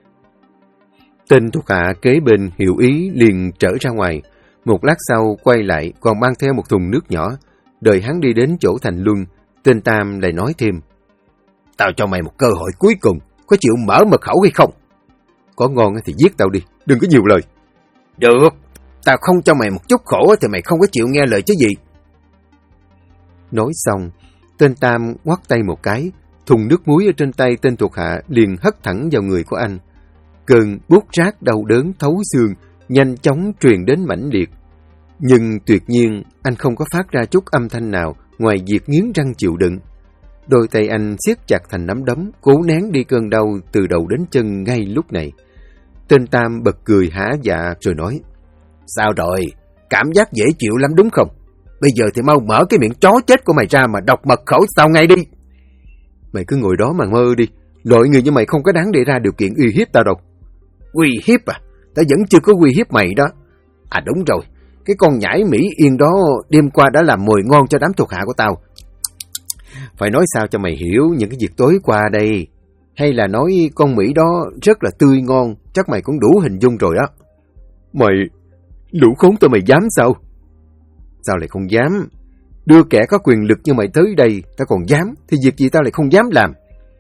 Tên thuộc hạ kế bên hiểu ý liền trở ra ngoài. Một lát sau quay lại còn mang theo một thùng nước nhỏ. Đợi hắn đi đến chỗ Thành Luân, tên Tam lại nói thêm. Tao cho mày một cơ hội cuối cùng, có chịu mở mật khẩu hay không? Có ngon thì giết tao đi, đừng có nhiều lời. Được, tao không cho mày một chút khổ thì mày không có chịu nghe lời chứ gì. Nói xong, tên Tam ngoắt tay một cái, thùng nước muối ở trên tay tên thuộc hạ liền hất thẳng vào người của anh. Cơn buốt rát đau đớn thấu xương nhanh chóng truyền đến mãnh liệt. Nhưng tuyệt nhiên anh không có phát ra chút âm thanh nào ngoài việc nghiến răng chịu đựng. Đôi tay anh siết chặt thành nắm đấm, cố nén đi cơn đau từ đầu đến chân ngay lúc này. Tên Tam bật cười hả dạ rồi nói. Sao rồi? Cảm giác dễ chịu lắm đúng không? Bây giờ thì mau mở cái miệng chó chết của mày ra mà đọc mật khẩu tao ngay đi. Mày cứ ngồi đó mà mơ đi. Loại người như mày không có đáng để ra điều kiện uy hiếp tao đâu. Uy hiếp à? Tao vẫn chưa có uy hiếp mày đó. À đúng rồi, cái con nhãi Mỹ Yên đó đêm qua đã làm mồi ngon cho đám thuộc hạ của tao. Phải nói sao cho mày hiểu những cái việc tối qua đây. Hay là nói con Mỹ đó rất là tươi ngon, chắc mày cũng đủ hình dung rồi đó. Mày, lũ khốn tụi mày dám sao? Sao lại không dám? Đưa kẻ có quyền lực như mày tới đây, tao còn dám, thì việc gì tao lại không dám làm?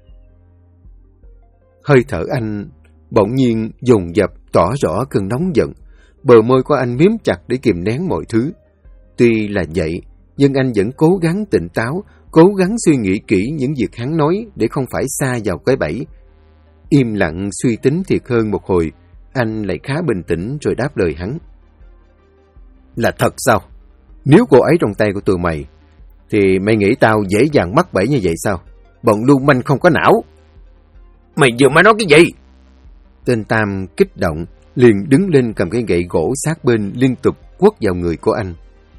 Hơi thở anh bỗng nhiên dồn dập tỏ rõ cơn nóng giận. Bờ môi của anh miếm chặt để kìm nén mọi thứ. Tuy là vậy, nhưng anh vẫn cố gắng tỉnh táo, cố gắng suy nghĩ kỹ những việc hắn nói để không phải sa vào cái bẫy. Im lặng suy tính thiệt hơn một hồi, anh lại khá bình tĩnh rồi đáp lời hắn. Là thật sao? Nếu cô ấy trong tay của tụi mày, thì mày nghĩ tao dễ dàng mắc bẫy như vậy sao? Bọn lưu manh không có não. Mày vừa mới nói cái gì? Tên Tam kích động, liền đứng lên cầm cái gậy gỗ sát bên liên tục quất vào người của anh.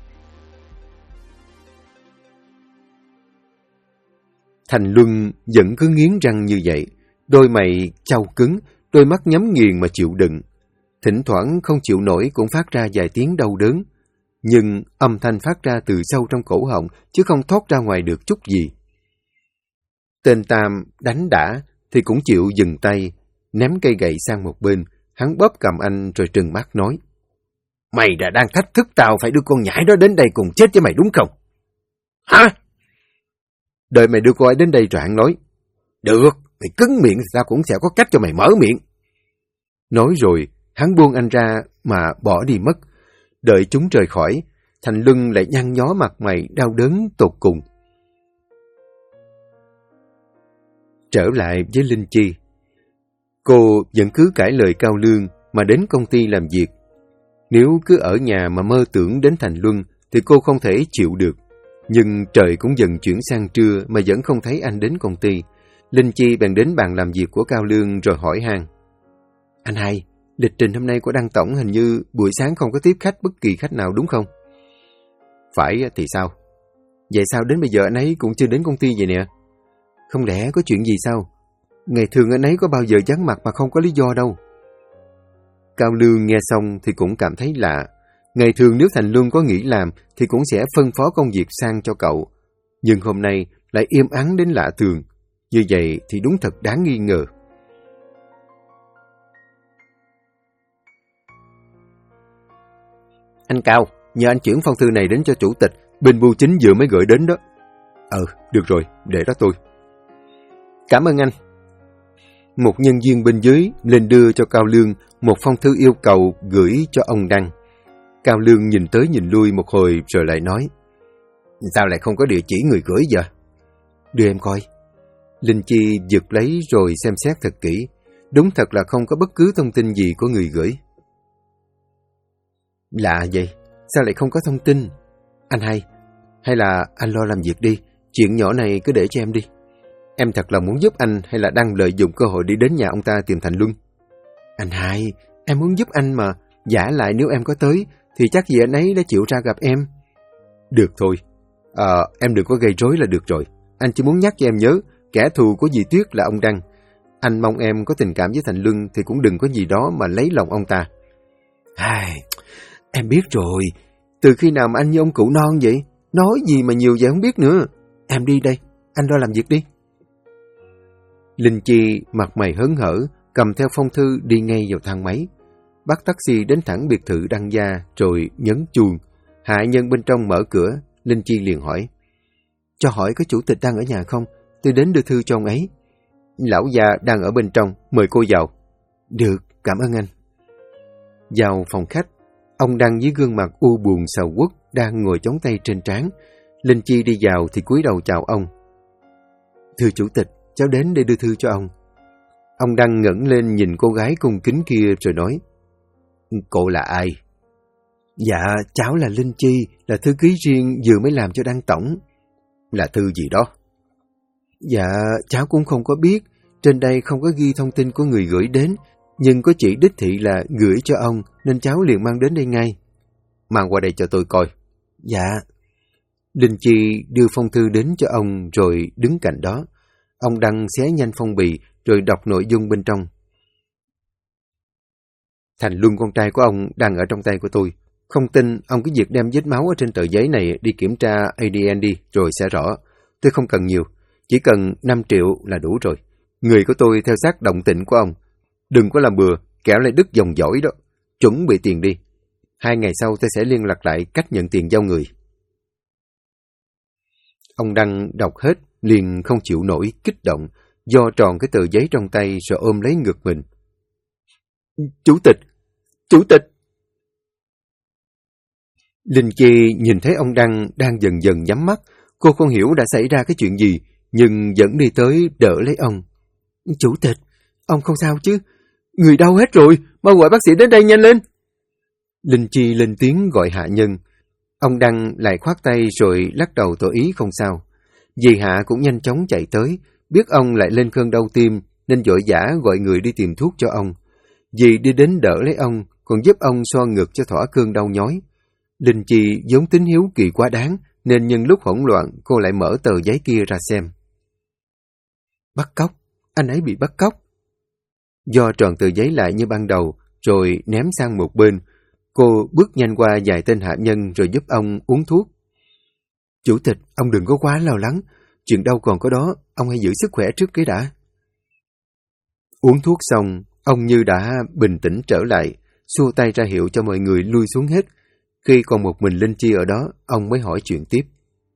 Thành Luân vẫn cứ nghiến răng như vậy, đôi mày chau cứng, đôi mắt nhắm nghiền mà chịu đựng. Thỉnh thoảng không chịu nổi cũng phát ra vài tiếng đau đớn, nhưng âm thanh phát ra từ sâu trong cổ họng chứ không thoát ra ngoài được chút gì. Tên Tam đánh đã thì cũng chịu dừng tay, ném cây gậy sang một bên, hắn bóp cầm anh rồi trừng mắt nói. Mày đã đang thách thức tao phải đưa con nhãi đó đến đây cùng chết với mày đúng không? Hả? Đợi mày đưa cô ấy đến đây rồi hắn nói. Được, mày cứng miệng thì tao cũng sẽ có cách cho mày mở miệng. Nói rồi, hắn buông anh ra mà bỏ đi mất. Đợi chúng rời khỏi, Thành Luân lại nhăn nhó mặt mày đau đớn tột cùng. Trở lại với Linh Chi. Cô vẫn cứ cãi lời Cao Lương mà đến công ty làm việc. Nếu cứ ở nhà mà mơ tưởng đến Thành Luân thì cô không thể chịu được. Nhưng trời cũng dần chuyển sang trưa mà vẫn không thấy anh đến công ty. Linh Chi bèn đến bàn làm việc của Cao Lương rồi hỏi han. Anh hai, lịch trình hôm nay của Đăng Tổng hình như buổi sáng không có tiếp khách bất kỳ khách nào đúng không? Phải thì sao? Vậy sao đến bây giờ anh ấy cũng chưa đến công ty vậy nè? Không lẽ có chuyện gì sao? Ngày thường anh ấy có bao giờ vắng mặt mà không có lý do đâu. Cao Lương nghe xong thì cũng cảm thấy lạ. Ngày thường nếu Thành Luân có nghỉ làm thì cũng sẽ phân phó công việc sang cho cậu. Nhưng hôm nay lại im ắng đến lạ thường. Như vậy thì đúng thật đáng nghi ngờ. Anh Cao, nhờ anh chuyển phong thư này đến cho chủ tịch. Bên bưu chính vừa mới gửi đến đó. Được rồi, để đó tôi. Cảm ơn anh. Một nhân viên bên dưới lên đưa cho Cao Lương một phong thư yêu cầu gửi cho ông Đăng. Cao Lương nhìn tới nhìn lui một hồi rồi lại nói. Sao lại không có địa chỉ người gửi vậy? Đưa em coi. Linh Chi giật lấy rồi xem xét thật kỹ. Đúng thật là không có bất cứ thông tin gì của người gửi. Lạ vậy, sao lại không có thông tin? Anh hai, hay là anh lo làm việc đi, chuyện nhỏ này cứ để cho em đi. Em thật là muốn giúp anh hay là đang lợi dụng cơ hội đi đến nhà ông ta tìm Thành Luân? Anh hai, em muốn giúp anh mà, giả lại nếu em có tới thì chắc gì anh ấy đã chịu ra gặp em. Được thôi, em đừng có gây rối là được rồi. Anh chỉ muốn nhắc cho em nhớ, kẻ thù của dì Tuyết là ông Đăng. Anh mong em có tình cảm với Thành Luân thì cũng đừng có gì đó mà lấy lòng ông ta. Em biết rồi, từ khi nào mà anh như ông cụ non vậy? Nói gì mà nhiều vậy không biết nữa. Em đi đây, anh lo làm việc đi. Linh Chi mặt mày hớn hở, cầm theo phong thư đi ngay vào thang máy. Bắt taxi đến thẳng biệt thự Đăng gia rồi nhấn chuông. Hạ nhân bên trong mở cửa, Linh Chi liền hỏi. Cho hỏi có chủ tịch đang ở nhà không? Tôi đến đưa thư cho ông ấy. Lão già đang ở bên trong, mời cô vào. Được, cảm ơn anh. Vào phòng khách, ông Đăng với gương mặt u buồn sầu uất đang ngồi chống tay trên trán. Linh Chi đi vào thì cúi đầu chào ông. Thưa chủ tịch, cháu đến để đưa thư cho ông. Ông Đăng ngẩng lên nhìn cô gái cung kính kia rồi nói. Cô là ai? Dạ, cháu là Linh Chi, là thư ký riêng vừa mới làm cho Đăng Tổng. Là thư gì đó? Dạ, cháu cũng không có biết. Trên đây không có ghi thông tin của người gửi đến, nhưng có chỉ đích thị là gửi cho ông, nên cháu liền mang đến đây ngay. Mang qua đây cho tôi coi. Dạ. Linh Chi đưa phong thư đến cho ông rồi đứng cạnh đó. Ông Đăng xé nhanh phong bì rồi đọc nội dung bên trong. Thành Luân con trai của ông đang ở trong tay của tôi. Không tin, ông cứ việc đem vết máu ở trên tờ giấy này đi kiểm tra ADN đi rồi sẽ rõ. Tôi không cần nhiều, chỉ cần 5 triệu là đủ rồi. Người của tôi theo sát động tĩnh của ông. Đừng có làm bừa, kẻo lại đứt dòng dõi đó. chuẩn bị tiền đi. 2 ngày sau tôi sẽ liên lạc lại cách nhận tiền giao người. Ông Đăng đọc hết, liền không chịu nổi, kích động, do tròn cái tờ giấy trong tay rồi ôm lấy ngực mình. Chủ tịch! Chủ tịch! Linh Chi nhìn thấy ông Đăng đang dần dần nhắm mắt. Cô không hiểu đã xảy ra cái chuyện gì, nhưng vẫn đi tới đỡ lấy ông. Chủ tịch! Ông không sao chứ? Người đau hết rồi, mau gọi bác sĩ đến đây nhanh lên! Linh Chi lên tiếng gọi hạ nhân. Ông Đăng lại khoát tay rồi lắc đầu tỏ ý không sao. Dì Hạ cũng nhanh chóng chạy tới, biết ông lại lên cơn đau tim nên vội vã gọi người đi tìm thuốc cho ông. Dì đi đến đỡ lấy ông, còn giúp ông xoa ngực cho thỏa cơn đau nhói. Linh Chi vốn tính hiếu kỳ quá đáng, nên nhân lúc hỗn loạn cô lại mở tờ giấy kia ra xem. Bắt cóc, anh ấy bị bắt cóc. Do tròn tờ giấy lại như ban đầu, rồi ném sang một bên, cô bước nhanh qua vài tên hạ nhân rồi giúp ông uống thuốc. Chủ tịch, ông đừng có quá lo lắng, chuyện đâu còn có đó, ông hãy giữ sức khỏe trước cái đã. Uống thuốc xong, ông như đã bình tĩnh trở lại, xua tay ra hiệu cho mọi người lui xuống hết. Khi còn một mình Linh Chi ở đó, ông mới hỏi chuyện tiếp.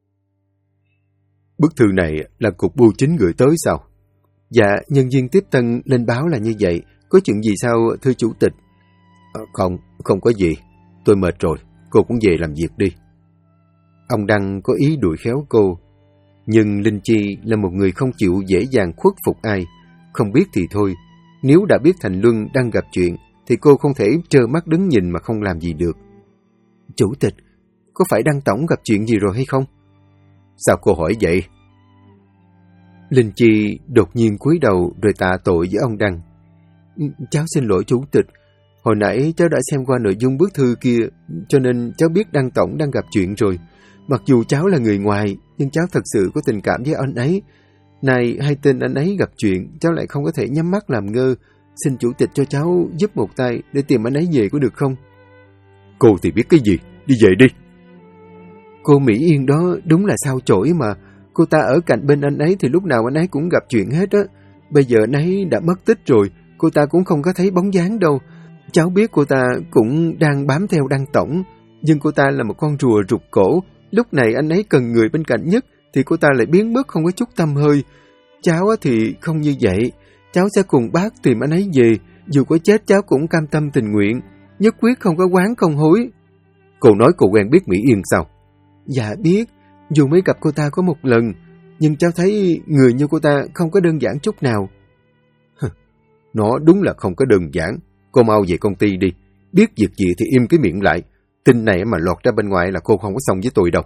Bức thư này là cục bưu chính gửi tới sao? Dạ, nhân viên tiếp tân lên báo là như vậy. Có chuyện gì sao, thưa chủ tịch? Không có gì. Tôi mệt rồi, cô cũng về làm việc đi. Ông Đăng có ý đuổi khéo cô. Nhưng Linh Chi là một người không chịu dễ dàng khuất phục ai. Không biết thì thôi. Nếu đã biết Thành Luân đang gặp chuyện, thì cô không thể trơ mắt đứng nhìn mà không làm gì được. Chủ tịch, có phải Đăng tổng gặp chuyện gì rồi hay không? Sao cô hỏi vậy? Linh Chi đột nhiên cúi đầu rồi tạ tội với ông Đăng. Cháu xin lỗi chủ tịch. Hồi nãy cháu đã xem qua nội dung bức thư kia, cho nên cháu biết Đăng tổng đang gặp chuyện rồi. Mặc dù cháu là người ngoài, nhưng cháu thật sự có tình cảm với anh ấy. Này, hai tên anh ấy gặp chuyện, cháu lại không có thể nhắm mắt làm ngơ. Xin chủ tịch cho cháu giúp một tay để tìm anh ấy về có được không? Cô thì biết cái gì, đi về đi. Cô Mỹ Yên đó đúng là sao chổi mà. Cô ta ở cạnh bên anh ấy thì lúc nào anh ấy cũng gặp chuyện hết á. Bây giờ anh ấy đã mất tích rồi, cô ta cũng không có thấy bóng dáng đâu. Cháu biết cô ta cũng đang bám theo Đăng tổng, nhưng cô ta là một con rùa rụt cổ. Lúc này anh ấy cần người bên cạnh nhất thì cô ta lại biến mất không có chút tăm hơi. Cháu thì không như vậy. Cháu sẽ cùng bác tìm anh ấy về. Dù có chết cháu cũng cam tâm tình nguyện. Nhất quyết không có oán không hối. Cô nói cô quen biết Mỹ Yên sao? Dạ biết. Dù mới gặp cô ta có một lần, nhưng cháu thấy người như cô ta không có đơn giản chút nào. Nó đúng là không có đơn giản. Cô mau về công ty đi. Biết việc gì thì im cái miệng lại. Tin này mà lọt ra bên ngoài là cô không có xong với tôi đâu.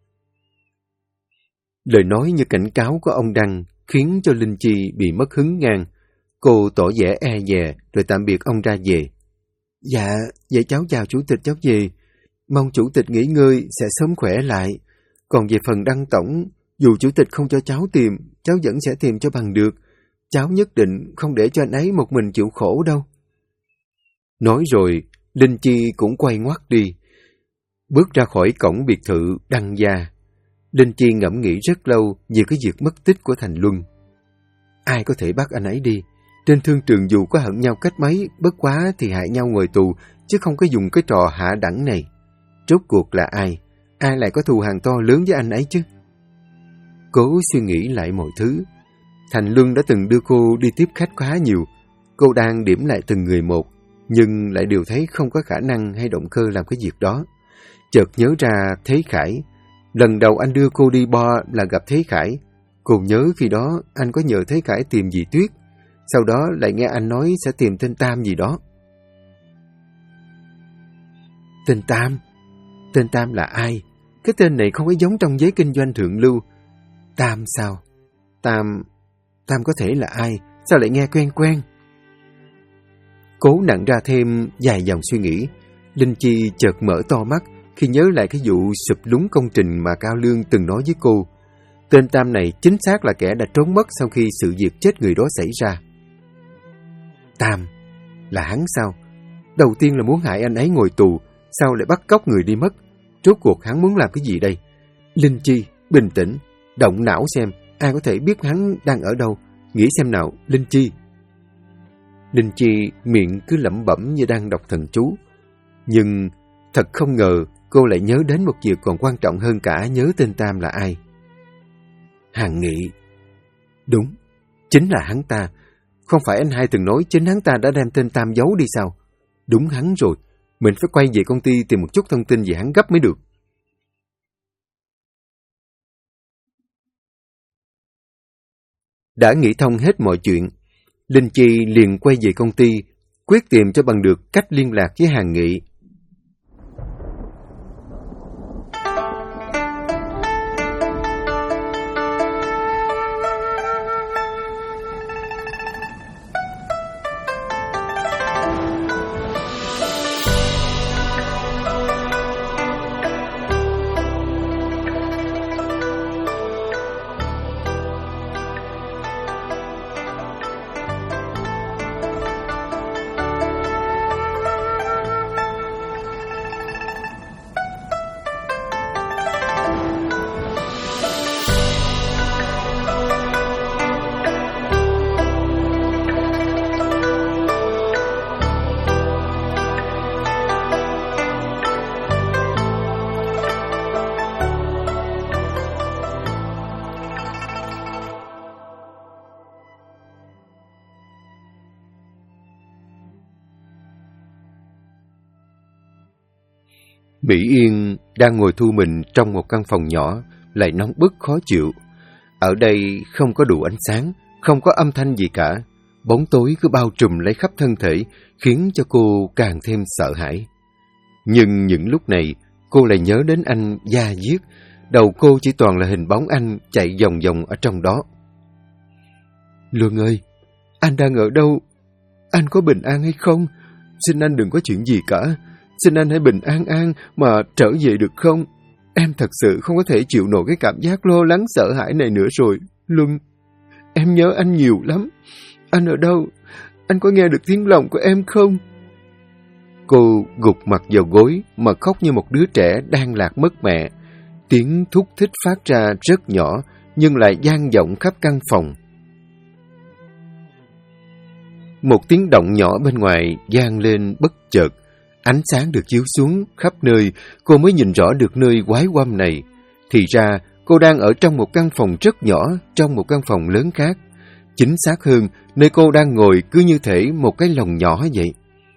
Lời nói như cảnh cáo của ông Đăng khiến cho Linh Chi bị mất hứng ngang. Cô tỏ vẻ e dè rồi tạm biệt ông ra về. Dạ, vậy cháu chào chủ tịch, cháu về. Mong chủ tịch nghỉ ngơi sẽ sớm khỏe lại. Còn về phần Đăng tổng, dù chủ tịch không cho cháu tìm, cháu vẫn sẽ tìm cho bằng được. Cháu nhất định không để cho anh ấy một mình chịu khổ đâu. Nói rồi, Linh Chi cũng quay ngoắt đi. Bước ra khỏi cổng biệt thự Đăng gia, Linh Chi ngẫm nghĩ rất lâu về cái việc mất tích của Thành Luân. Ai có thể bắt anh ấy đi? Trên thương trường dù có hận nhau cách mấy, bất quá thì hại nhau ngồi tù, chứ không có dùng cái trò hạ đẳng này. Rốt cuộc là ai? Ai lại có thù hằn to lớn với anh ấy chứ? Cố suy nghĩ lại mọi thứ. Thành Luân đã từng đưa cô đi tiếp khách khá nhiều. Cô đang điểm lại từng người một, nhưng lại đều thấy không có khả năng hay động cơ làm cái việc đó. Chợt nhớ ra Thế Khải. Lần đầu anh đưa cô đi bo là gặp Thế Khải. Cô nhớ khi đó anh có nhờ Thế Khải tìm dì Tuyết. Sau đó lại nghe anh nói sẽ tìm tên Tam gì đó. Tên Tam? Tên Tam là ai? Cái tên này không có giống trong giới kinh doanh thượng lưu. Tam sao? Tam có thể là ai? Sao lại nghe quen quen? Cố nặng ra thêm vài dòng suy nghĩ, Linh Chi chợt mở to mắt khi nhớ lại cái vụ sụp lún công trình mà Cao Lương từng nói với cô. Tên Tam này chính xác là kẻ đã trốn mất sau khi sự việc chết người đó xảy ra. Tam, là hắn sao? Đầu tiên là muốn hại anh ấy ngồi tù, sau lại bắt cóc người đi mất. Rốt cuộc hắn muốn làm cái gì đây? Linh Chi, bình tĩnh, động não xem, ai có thể biết hắn đang ở đâu? Nghĩ xem nào, Linh Chi. Linh Chi miệng cứ lẩm bẩm như đang đọc thần chú. Nhưng thật không ngờ cô lại nhớ đến một việc còn quan trọng hơn cả nhớ tên Tam là ai. Hàn Nghị. Đúng, chính là hắn ta. Không phải anh hai từng nói chính hắn ta đã đem tên Tam giấu đi sao? Đúng hắn rồi, mình phải quay về công ty tìm một chút thông tin về hắn gấp mới được. Đã nghĩ thông hết mọi chuyện, Linh Chi liền quay về công ty, quyết tìm cho bằng được cách liên lạc với Hàn Nghị. Mỹ Yên đang ngồi thu mình trong một căn phòng nhỏ, lại nóng bức khó chịu. Ở đây không có đủ ánh sáng, không có âm thanh gì cả. Bóng tối cứ bao trùm lấy khắp thân thể, khiến cho cô càng thêm sợ hãi. Nhưng những lúc này, cô lại nhớ đến anh Da Diết. Đầu cô chỉ toàn là hình bóng anh chạy vòng vòng ở trong đó. Luân ơi, anh đang ở đâu? Anh có bình an hay không? Xin anh đừng có chuyện gì cả. Xin anh hãy bình an mà trở về được không? Em thật sự không có thể chịu nổi cái cảm giác lo lắng sợ hãi này nữa rồi. Luân, em nhớ anh nhiều lắm. Anh ở đâu? Anh có nghe được tiếng lòng của em không? Cô gục mặt vào gối mà khóc như một đứa trẻ đang lạc mất mẹ. Tiếng thúc thích phát ra rất nhỏ nhưng lại vang vọng khắp căn phòng. Một tiếng động nhỏ bên ngoài vang lên bất chợt. Ánh sáng được chiếu xuống khắp nơi, cô mới nhìn rõ được nơi quái quăm này. Thì ra, cô đang ở trong một căn phòng rất nhỏ, trong một căn phòng lớn khác. Chính xác hơn, nơi cô đang ngồi cứ như thể một cái lồng nhỏ vậy.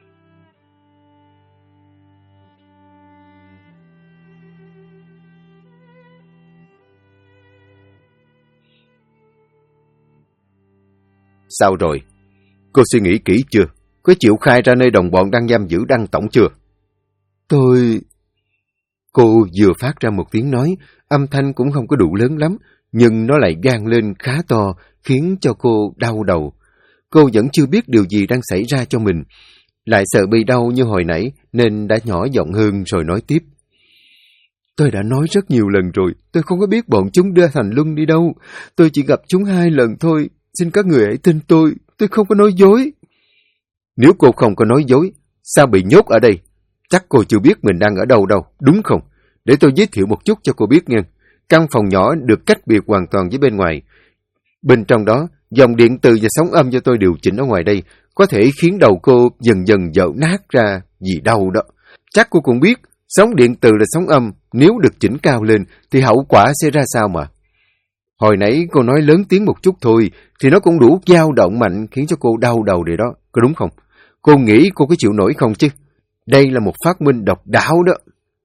Sao rồi? Cô suy nghĩ kỹ chưa? Có chịu khai ra nơi đồng bọn đang giam giữ Đăng tổng chưa? Cô vừa phát ra một tiếng nói, âm thanh cũng không có đủ lớn lắm, nhưng nó lại vang lên khá to, khiến cho cô đau đầu. Cô vẫn chưa biết điều gì đang xảy ra cho mình. Lại sợ bị đau như hồi nãy, nên đã nhỏ giọng hơn rồi nói tiếp. Tôi đã nói rất nhiều lần rồi, tôi không có biết bọn chúng đưa Thành Luân đi đâu. Tôi chỉ gặp chúng 2 lần thôi, xin các người hãy tin tôi không có nói dối. Nếu cô không có nói dối, sao bị nhốt ở đây? Chắc cô chưa biết mình đang ở đâu đâu, đúng không? Để tôi giới thiệu một chút cho cô biết nha. Căn phòng nhỏ được cách biệt hoàn toàn với bên ngoài. Bên trong đó, dòng điện từ và sóng âm do tôi điều chỉnh ở ngoài đây có thể khiến đầu cô dần dần vỡ nát ra vì đau đó. Chắc cô cũng biết, sóng điện từ là sóng âm, nếu được chỉnh cao lên thì hậu quả sẽ ra sao mà. Hồi nãy cô nói lớn tiếng một chút thôi, thì nó cũng đủ dao động mạnh khiến cho cô đau đầu rồi đó, có đúng không? Cô nghĩ cô có chịu nổi không chứ? Đây là một phát minh độc đáo đó.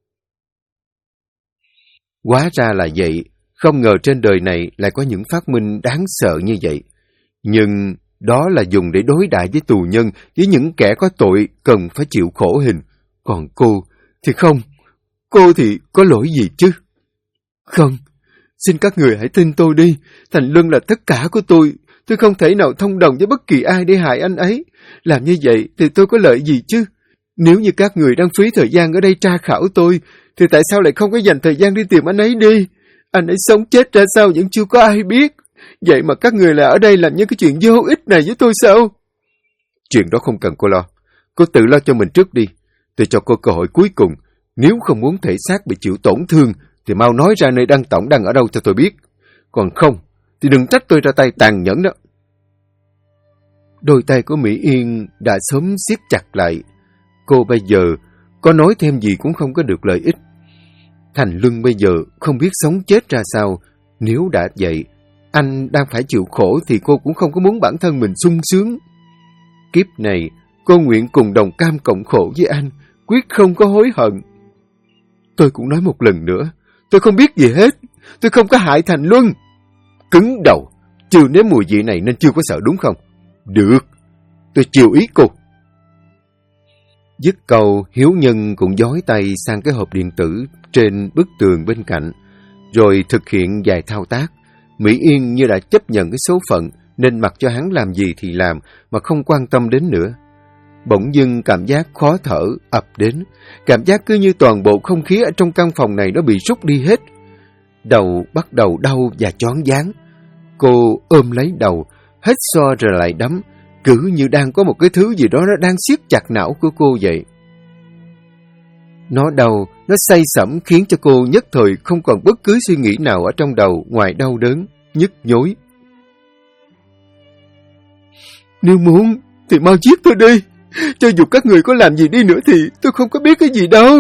Hóa ra là vậy, không ngờ trên đời này lại có những phát minh đáng sợ như vậy. Nhưng đó là dùng để đối đãi với tù nhân, với những kẻ có tội cần phải chịu khổ hình. Còn cô thì không, cô thì có lỗi gì chứ? Không, xin các người hãy tin tôi đi, Thành Luân là tất cả của tôi không thể nào thông đồng với bất kỳ ai để hại anh ấy. Làm như vậy thì tôi có lợi gì chứ? Nếu như các người đang phí thời gian ở đây tra khảo tôi, thì tại sao lại không có dành thời gian đi tìm anh ấy đi? Anh ấy sống chết ra sao vẫn chưa có ai biết. Vậy mà các người lại ở đây làm những cái chuyện vô ích này với tôi sao? Chuyện đó không cần cô lo. Cô tự lo cho mình trước đi. Tôi cho cô cơ hội cuối cùng. Nếu không muốn thể xác bị chịu tổn thương, thì mau nói ra nơi Đăng tổng đang ở đâu cho tôi biết. Còn không, thì đừng trách tôi ra tay tàn nhẫn đó. Đôi tay của Mỹ Yên đã sớm siết chặt lại. Cô bây giờ có nói thêm gì cũng không có được lợi ích. Thành Luân bây giờ không biết sống chết ra sao. Nếu đã vậy, anh đang phải chịu khổ thì cô cũng không có muốn bản thân mình sung sướng. Kiếp này, cô nguyện cùng đồng cam cộng khổ với anh, quyết không có hối hận. Tôi cũng nói một lần nữa, tôi không biết gì hết, tôi không có hại Thành Luân. Cứng đầu, chưa nếm mùi vị này nên chưa có sợ đúng không? Được, tôi chiều ý cô. Dứt câu, Hiếu Nhân cũng giói tay sang cái hộp điện tử trên bức tường bên cạnh, rồi thực hiện vài thao tác. Mỹ Yên như đã chấp nhận cái số phận, nên mặc cho hắn làm gì thì làm, mà không quan tâm đến nữa. Bỗng dưng cảm giác khó thở ập đến, cảm giác cứ như toàn bộ không khí ở trong căn phòng này nó bị rút đi hết. Đầu bắt đầu đau và choáng váng. Cô ôm lấy đầu, hết xoa rồi lại đấm, cứ như đang có một cái thứ gì đó nó đang siết chặt não của cô vậy. Nó đau, nó say sẩm khiến cho cô nhất thời không còn bất cứ suy nghĩ nào ở trong đầu ngoài đau đớn, nhức nhối. Nếu muốn thì mau giết tôi đi. Cho dù các người có làm gì đi nữa thì tôi không có biết cái gì đâu.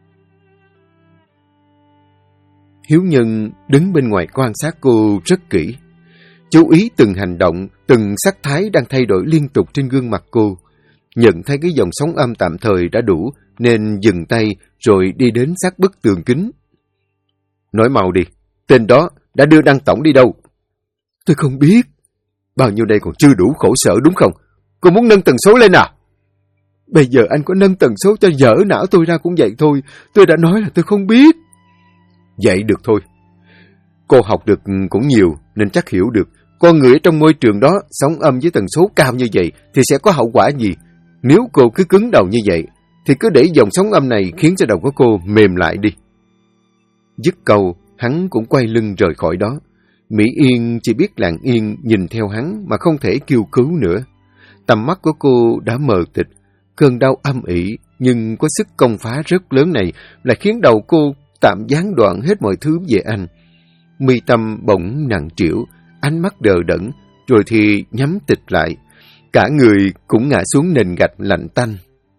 Hiếu Nhân đứng bên ngoài quan sát cô rất kỹ. Chú ý từng hành động, từng sắc thái đang thay đổi liên tục trên gương mặt cô. Nhận thấy cái dòng sóng âm tạm thời đã đủ, nên dừng tay rồi đi đến sát bức tường kính. Nói mau đi, tên đó đã đưa Đăng Tổng đi đâu? Tôi không biết. Bao nhiêu đây còn chưa đủ khổ sở đúng không? Cô muốn nâng tần số lên à? Bây giờ anh có nâng tần số cho dở não tôi ra cũng vậy thôi. Tôi đã nói là tôi không biết. Vậy được thôi. Cô học được cũng nhiều nên chắc hiểu được. Con người ở trong môi trường đó sóng âm với tần số cao như vậy thì sẽ có hậu quả gì? Nếu cô cứ cứng đầu như vậy thì cứ để dòng sóng âm này khiến cho đầu của cô mềm lại đi. Dứt câu, hắn cũng quay lưng rời khỏi đó. Mỹ Yên chỉ biết lặng yên nhìn theo hắn mà không thể kêu cứu nữa. Tầm mắt của cô đã mờ tịch. Cơn đau âm ỉ nhưng có sức công phá rất lớn này lại khiến đầu cô tạm gián đoạn hết mọi thứ về anh. Mi tâm bỗng nặng trĩu, ánh mắt đờ đẫn, rồi thì nhắm tịch lại. Cả người cũng ngã xuống nền gạch lạnh tanh.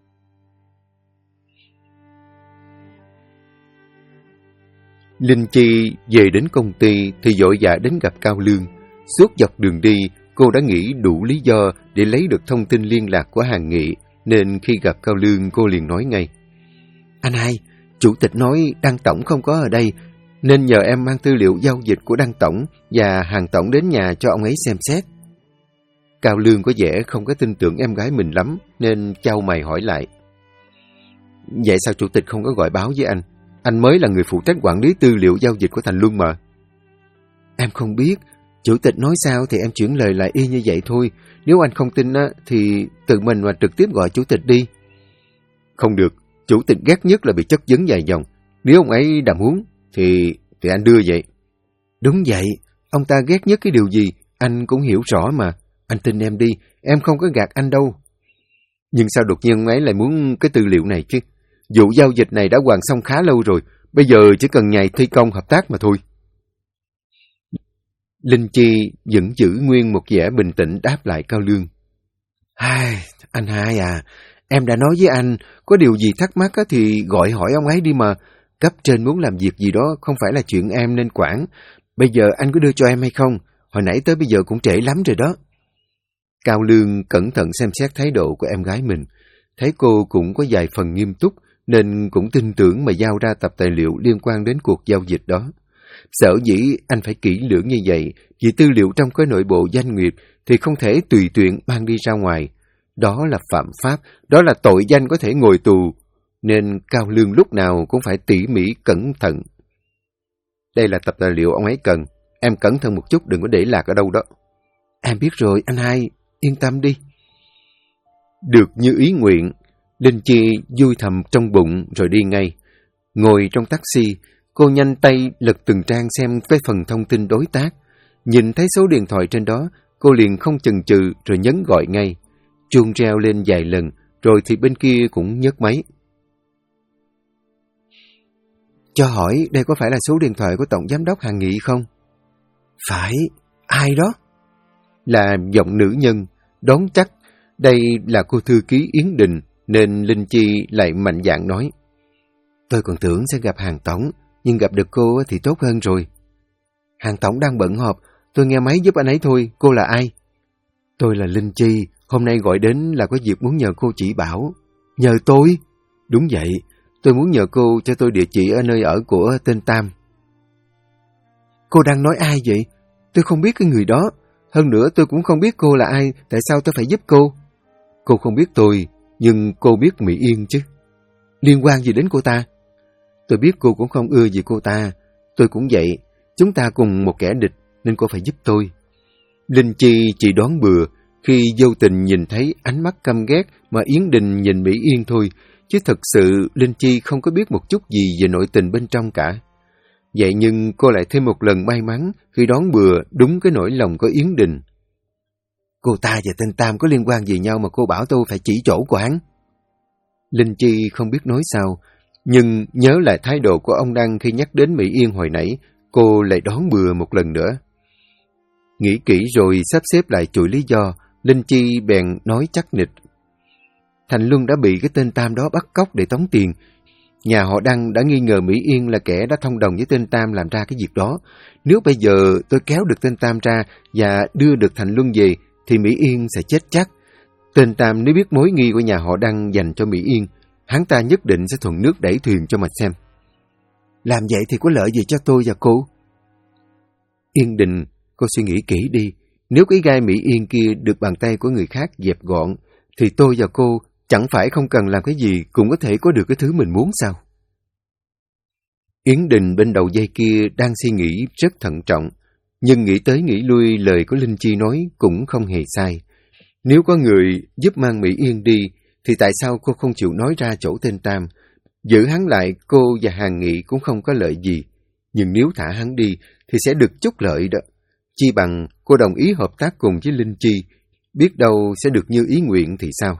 Linh Chi về đến công ty thì vội vã đến gặp Cao Lương. Suốt dọc đường đi, cô đã nghĩ đủ lý do để lấy được thông tin liên lạc của Hàn Nghị, nên khi gặp Cao Lương cô liền nói ngay. Anh hai, chủ tịch nói Đăng Tổng không có ở đây, nên nhờ em mang tư liệu giao dịch của Đăng Tổng và Hàn Tổng đến nhà cho ông ấy xem xét. Cao Lương có vẻ không có tin tưởng em gái mình lắm, nên chau mày hỏi lại. Vậy sao chủ tịch không có gọi báo với anh? Anh mới là người phụ trách quản lý tư liệu giao dịch của Thành Luân mà. Em không biết, chủ tịch nói sao thì em chuyển lời lại y như vậy thôi. Nếu anh không tin á, thì tự mình mà trực tiếp gọi chủ tịch đi. Không được, chủ tịch ghét nhất là bị chất vấn dài dòng. Nếu ông ấy đã muốn, thì anh đưa vậy. Đúng vậy, ông ta ghét nhất cái điều gì, anh cũng hiểu rõ mà. Anh tin em đi, em không có gạt anh đâu. Nhưng sao đột nhiên ông ấy lại muốn cái tư liệu này chứ? Vụ giao dịch này đã hoàn xong khá lâu rồi, bây giờ chỉ cần nhảy thi công hợp tác mà thôi. Linh Chi vẫn giữ nguyên một vẻ bình tĩnh đáp lại Cao Lương. Anh hai à, em đã nói với anh, có điều gì thắc mắc thì gọi hỏi ông ấy đi mà. Cấp trên muốn làm việc gì đó không phải là chuyện em nên quản. Bây giờ anh có đưa cho em hay không? Hồi nãy tới bây giờ cũng trễ lắm rồi đó. Cao Lương cẩn thận xem xét thái độ của em gái mình. Thấy cô cũng có vài phần nghiêm túc, nên cũng tin tưởng mà giao ra tập tài liệu liên quan đến cuộc giao dịch đó. Sở dĩ anh phải kỹ lưỡng như vậy, vì tư liệu trong cái nội bộ doanh nghiệp thì không thể tùy tiện mang đi ra ngoài. Đó là phạm pháp, đó là tội danh có thể ngồi tù. Nên Cao Lương lúc nào cũng phải tỉ mỉ cẩn thận. Đây là tập tài liệu ông ấy cần. Em cẩn thận một chút, đừng có để lạc ở đâu đó. Em biết rồi, anh hai, yên tâm đi. Được như ý nguyện, Linh Chi vui thầm trong bụng rồi đi ngay. Ngồi trong taxi, cô nhanh tay lật từng trang xem cái phần thông tin đối tác. Nhìn thấy số điện thoại trên đó, cô liền không chần chừ rồi nhấn gọi ngay. Chuông reo lên vài lần, rồi thì bên kia cũng nhấc máy. Cho hỏi đây có phải là số điện thoại của Tổng Giám đốc Hàn Nghị không? Phải, ai đó? Là giọng nữ nhân, đoán chắc đây là cô thư ký Yến Đình, nên Linh Chi lại mạnh dạn nói. Tôi còn tưởng sẽ gặp Hàng tổng, nhưng gặp được cô thì tốt hơn rồi. Hàng tổng đang bận họp, tôi nghe máy giúp anh ấy thôi, cô là ai? Tôi là Linh Chi, hôm nay gọi đến là có việc muốn nhờ cô chỉ bảo. Nhờ tôi? Đúng vậy, tôi muốn nhờ cô cho tôi địa chỉ ở nơi ở của tên Tam. Cô đang nói ai vậy? Tôi không biết cái người đó. Hơn nữa tôi cũng không biết cô là ai, tại sao tôi phải giúp cô? Cô không biết tôi, nhưng cô biết Mỹ Yên chứ. Liên quan gì đến cô ta? Tôi biết cô cũng không ưa gì cô ta. Tôi cũng vậy, chúng ta cùng một kẻ địch nên cô phải giúp tôi. Linh Chi chỉ đoán bừa khi vô tình nhìn thấy ánh mắt căm ghét mà Yến Đình nhìn Mỹ Yên thôi, chứ thật sự Linh Chi không có biết một chút gì về nội tình bên trong cả. Vậy nhưng cô lại thêm một lần may mắn khi đoán bừa đúng cái nỗi lòng của Yến Đình. Cô ta và tên Tam có liên quan gì nhau mà cô bảo tôi phải chỉ chỗ của hắn? Linh Chi không biết nói sao, nhưng nhớ lại thái độ của ông Đăng khi nhắc đến Mỹ Yên hồi nãy, cô lại đoán bừa một lần nữa. Nghĩ kỹ rồi sắp xếp lại chuỗi lý do, Linh Chi bèn nói chắc nịch. Thành Luân đã bị cái tên Tam đó bắt cóc để tống tiền. Nhà họ Đăng đã nghi ngờ Mỹ Yên là kẻ đã thông đồng với tên Tam làm ra cái việc đó. Nếu bây giờ tôi kéo được tên Tam ra và đưa được Thành Luân về, thì Mỹ Yên sẽ chết chắc. Tên Tam nếu biết mối nghi của nhà họ Đăng dành cho Mỹ Yên, hắn ta nhất định sẽ thuận nước đẩy thuyền cho mà xem. Làm vậy thì có lợi gì cho tôi và cô? Yên Đình, cô suy nghĩ kỹ đi. Nếu cái gai Mỹ Yên kia được bàn tay của người khác dẹp gọn, thì tôi và cô chẳng phải không cần làm cái gì cũng có thể có được cái thứ mình muốn sao? Yến Đình bên đầu dây kia đang suy nghĩ rất thận trọng, nhưng nghĩ tới nghĩ lui lời của Linh Chi nói cũng không hề sai. Nếu có người giúp mang Mỹ Yên đi, thì tại sao cô không chịu nói ra chỗ tên Tam? Giữ hắn lại cô và Hàn Nghị cũng không có lợi gì, nhưng nếu thả hắn đi thì sẽ được chút lợi đó. Chi bằng cô đồng ý hợp tác cùng với Linh Chi, biết đâu sẽ được như ý nguyện thì sao?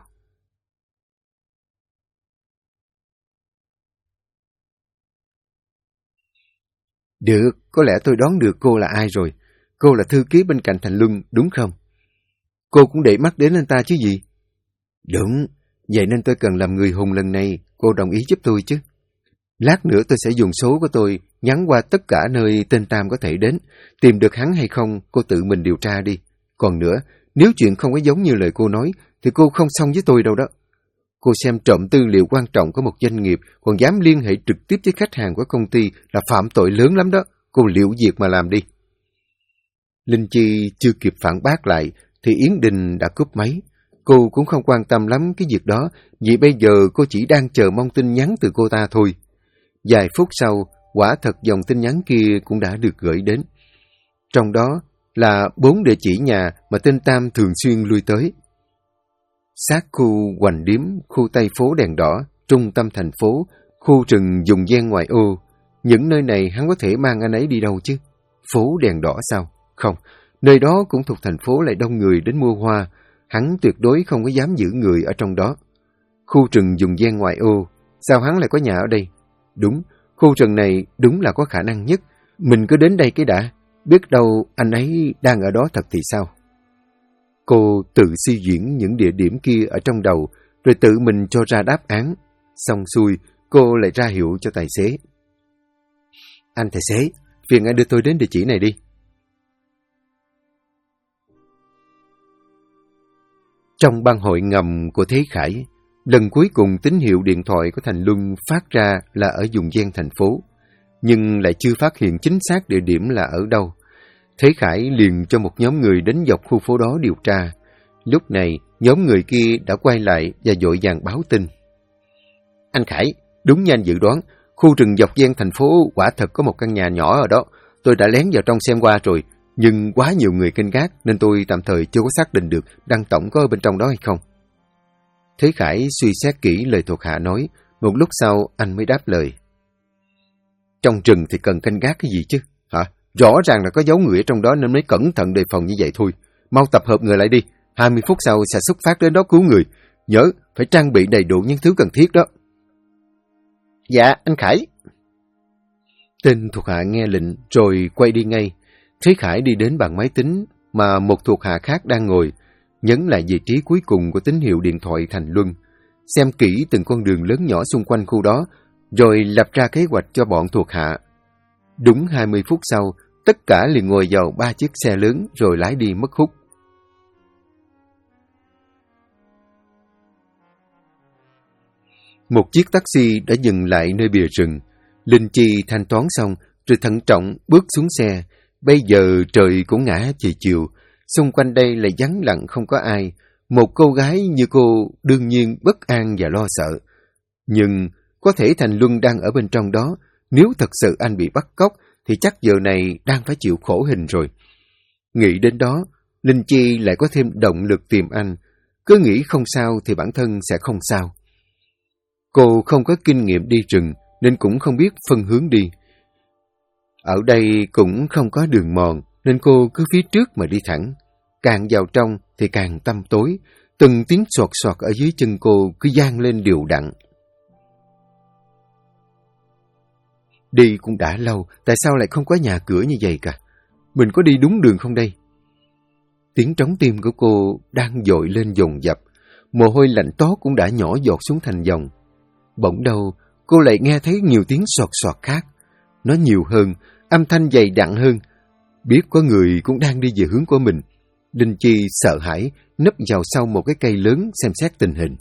Được, có lẽ tôi đoán được cô là ai rồi. Cô là thư ký bên cạnh Thành Luân, đúng không? Cô cũng để mắt đến anh ta chứ gì? Đúng, vậy nên tôi cần làm người hùng lần này, cô đồng ý giúp tôi chứ? Lát nữa tôi sẽ dùng số của tôi nhắn qua tất cả nơi tên Tam có thể đến. Tìm được hắn hay không, cô tự mình điều tra đi. Còn nữa, nếu chuyện không có giống như lời cô nói, thì cô không xong với tôi đâu đó. Cô xem trộm tư liệu quan trọng của một doanh nghiệp, còn dám liên hệ trực tiếp với khách hàng của công ty là phạm tội lớn lắm đó. Cô liệu việc mà làm đi. Linh Chi chưa kịp phản bác lại, thì Yến Đình đã cúp máy. Cô cũng không quan tâm lắm cái việc đó, vì bây giờ cô chỉ đang chờ mong tin nhắn từ cô ta thôi. Vài phút sau, quả thật dòng tin nhắn kia cũng đã được gửi đến. Trong đó là 4 địa chỉ nhà mà tên Tam thường xuyên lui tới. Sát khu Hoành Điếm, khu Tây phố Đèn Đỏ, trung tâm thành phố, khu rừng Dùng Giang ngoại ô. Những nơi này hắn có thể mang anh ấy đi đâu chứ? Phố Đèn Đỏ sao? Không, nơi đó cũng thuộc thành phố lại đông người đến mua hoa. Hắn tuyệt đối không có dám giữ người ở trong đó. Khu rừng Dùng Giang ngoại ô, sao hắn lại có nhà ở đây? Đúng, khu rừng này đúng là có khả năng nhất. Mình cứ đến đây cái đã, biết đâu anh ấy đang ở đó thật thì sao? Cô tự suy diễn những địa điểm kia ở trong đầu, rồi tự mình cho ra đáp án. Xong xuôi, cô lại ra hiệu cho tài xế. Anh tài xế, phiền anh đưa tôi đến địa chỉ này đi. Trong bang hội ngầm của Thế Khải, lần cuối cùng tín hiệu điện thoại của Thành Luân phát ra là ở Dùng Giang thành phố, nhưng lại chưa phát hiện chính xác địa điểm là ở đâu. Thế Khải liền cho một nhóm người đến dọc khu phố đó điều tra. Lúc này, nhóm người kia đã quay lại và vội vàng báo tin. Anh Khải, đúng như anh dự đoán, khu rừng dọc Giang thành phố quả thật có một căn nhà nhỏ ở đó. Tôi đã lén vào trong xem qua rồi, nhưng quá nhiều người canh gác nên tôi tạm thời chưa có xác định được Đăng tổng có ở bên trong đó hay không. Thế Khải suy xét kỹ lời thuộc hạ nói, một lúc sau anh mới đáp lời. Trong rừng thì cần canh gác cái gì chứ? Hả? Rõ ràng là có dấu người ở trong đó nên mới cẩn thận đề phòng như vậy thôi. Mau tập hợp người lại đi, 20 phút sau sẽ xuất phát đến đó cứu người. Nhớ, phải trang bị đầy đủ những thứ cần thiết đó. Dạ, anh Khải. Tên thuộc hạ nghe lệnh rồi quay đi ngay. Thế Khải đi đến bàn máy tính mà một thuộc hạ khác đang ngồi, nhấn lại vị trí cuối cùng của tín hiệu điện thoại Thành Luân. xem kỹ từng con đường lớn nhỏ xung quanh khu đó, rồi lập ra kế hoạch cho bọn thuộc hạ. Đúng 20 phút sau, tất cả liền ngồi vào 3 chiếc xe lớn rồi lái đi mất hút. Một chiếc taxi đã dừng lại nơi bìa rừng. Linh Chi thanh toán xong, rồi thận trọng bước xuống xe. Bây giờ trời cũng ngã chiều chiều, xung quanh đây là vắng lặng không có ai. Một cô gái như cô đương nhiên bất an và lo sợ. Nhưng có thể Thành Luân đang ở bên trong đó. Nếu thật sự anh bị bắt cóc, thì chắc giờ này đang phải chịu khổ hình rồi. Nghĩ đến đó, Linh Chi lại có thêm động lực tìm anh. Cứ nghĩ không sao thì bản thân sẽ không sao. Cô không có kinh nghiệm đi rừng, nên cũng không biết phân hướng đi. Ở đây cũng không có đường mòn, nên cô cứ phía trước mà đi thẳng. Càng vào trong thì càng tăm tối, từng tiếng soạt soạt ở dưới chân cô cứ vang lên đều đặn. Đi cũng đã lâu, tại sao lại không có nhà cửa như vậy cả? Mình có đi đúng đường không đây? Tiếng trống tim của cô đang dội lên dồn dập, mồ hôi lạnh toát cũng đã nhỏ giọt xuống thành dòng. Bỗng đâu, cô lại nghe thấy nhiều tiếng soạt soạt khác. Nó nhiều hơn, âm thanh dày đặn hơn. Biết có người cũng đang đi về hướng của mình. Linh Chi sợ hãi, nấp vào sau một cái cây lớn xem xét tình hình.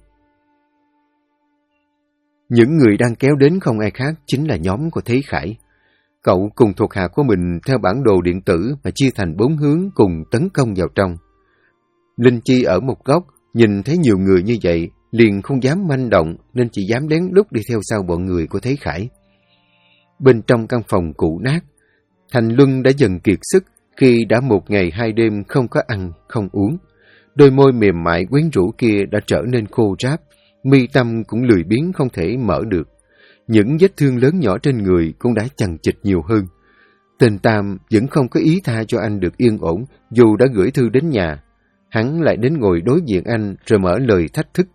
Những người đang kéo đến không ai khác chính là nhóm của Thế Khải. Cậu cùng thuộc hạ của mình theo bản đồ điện tử mà chia thành 4 hướng cùng tấn công vào trong. Linh Chi ở một góc, nhìn thấy nhiều người như vậy, liền không dám manh động nên chỉ dám lén lút đi theo sau bọn người của Thế Khải. Bên trong căn phòng cũ nát, Thành Luân đã dần kiệt sức khi đã 1 ngày 2 đêm không có ăn, không uống. Đôi môi mềm mại quyến rũ kia đã trở nên khô ráp, mi tâm cũng lười biếng không thể mở được. Những vết thương lớn nhỏ trên người cũng đã chằng chịt nhiều hơn. Tên Tam vẫn không có ý tha cho anh được yên ổn dù đã gửi thư đến nhà. Hắn lại đến ngồi đối diện anh rồi mở lời thách thức.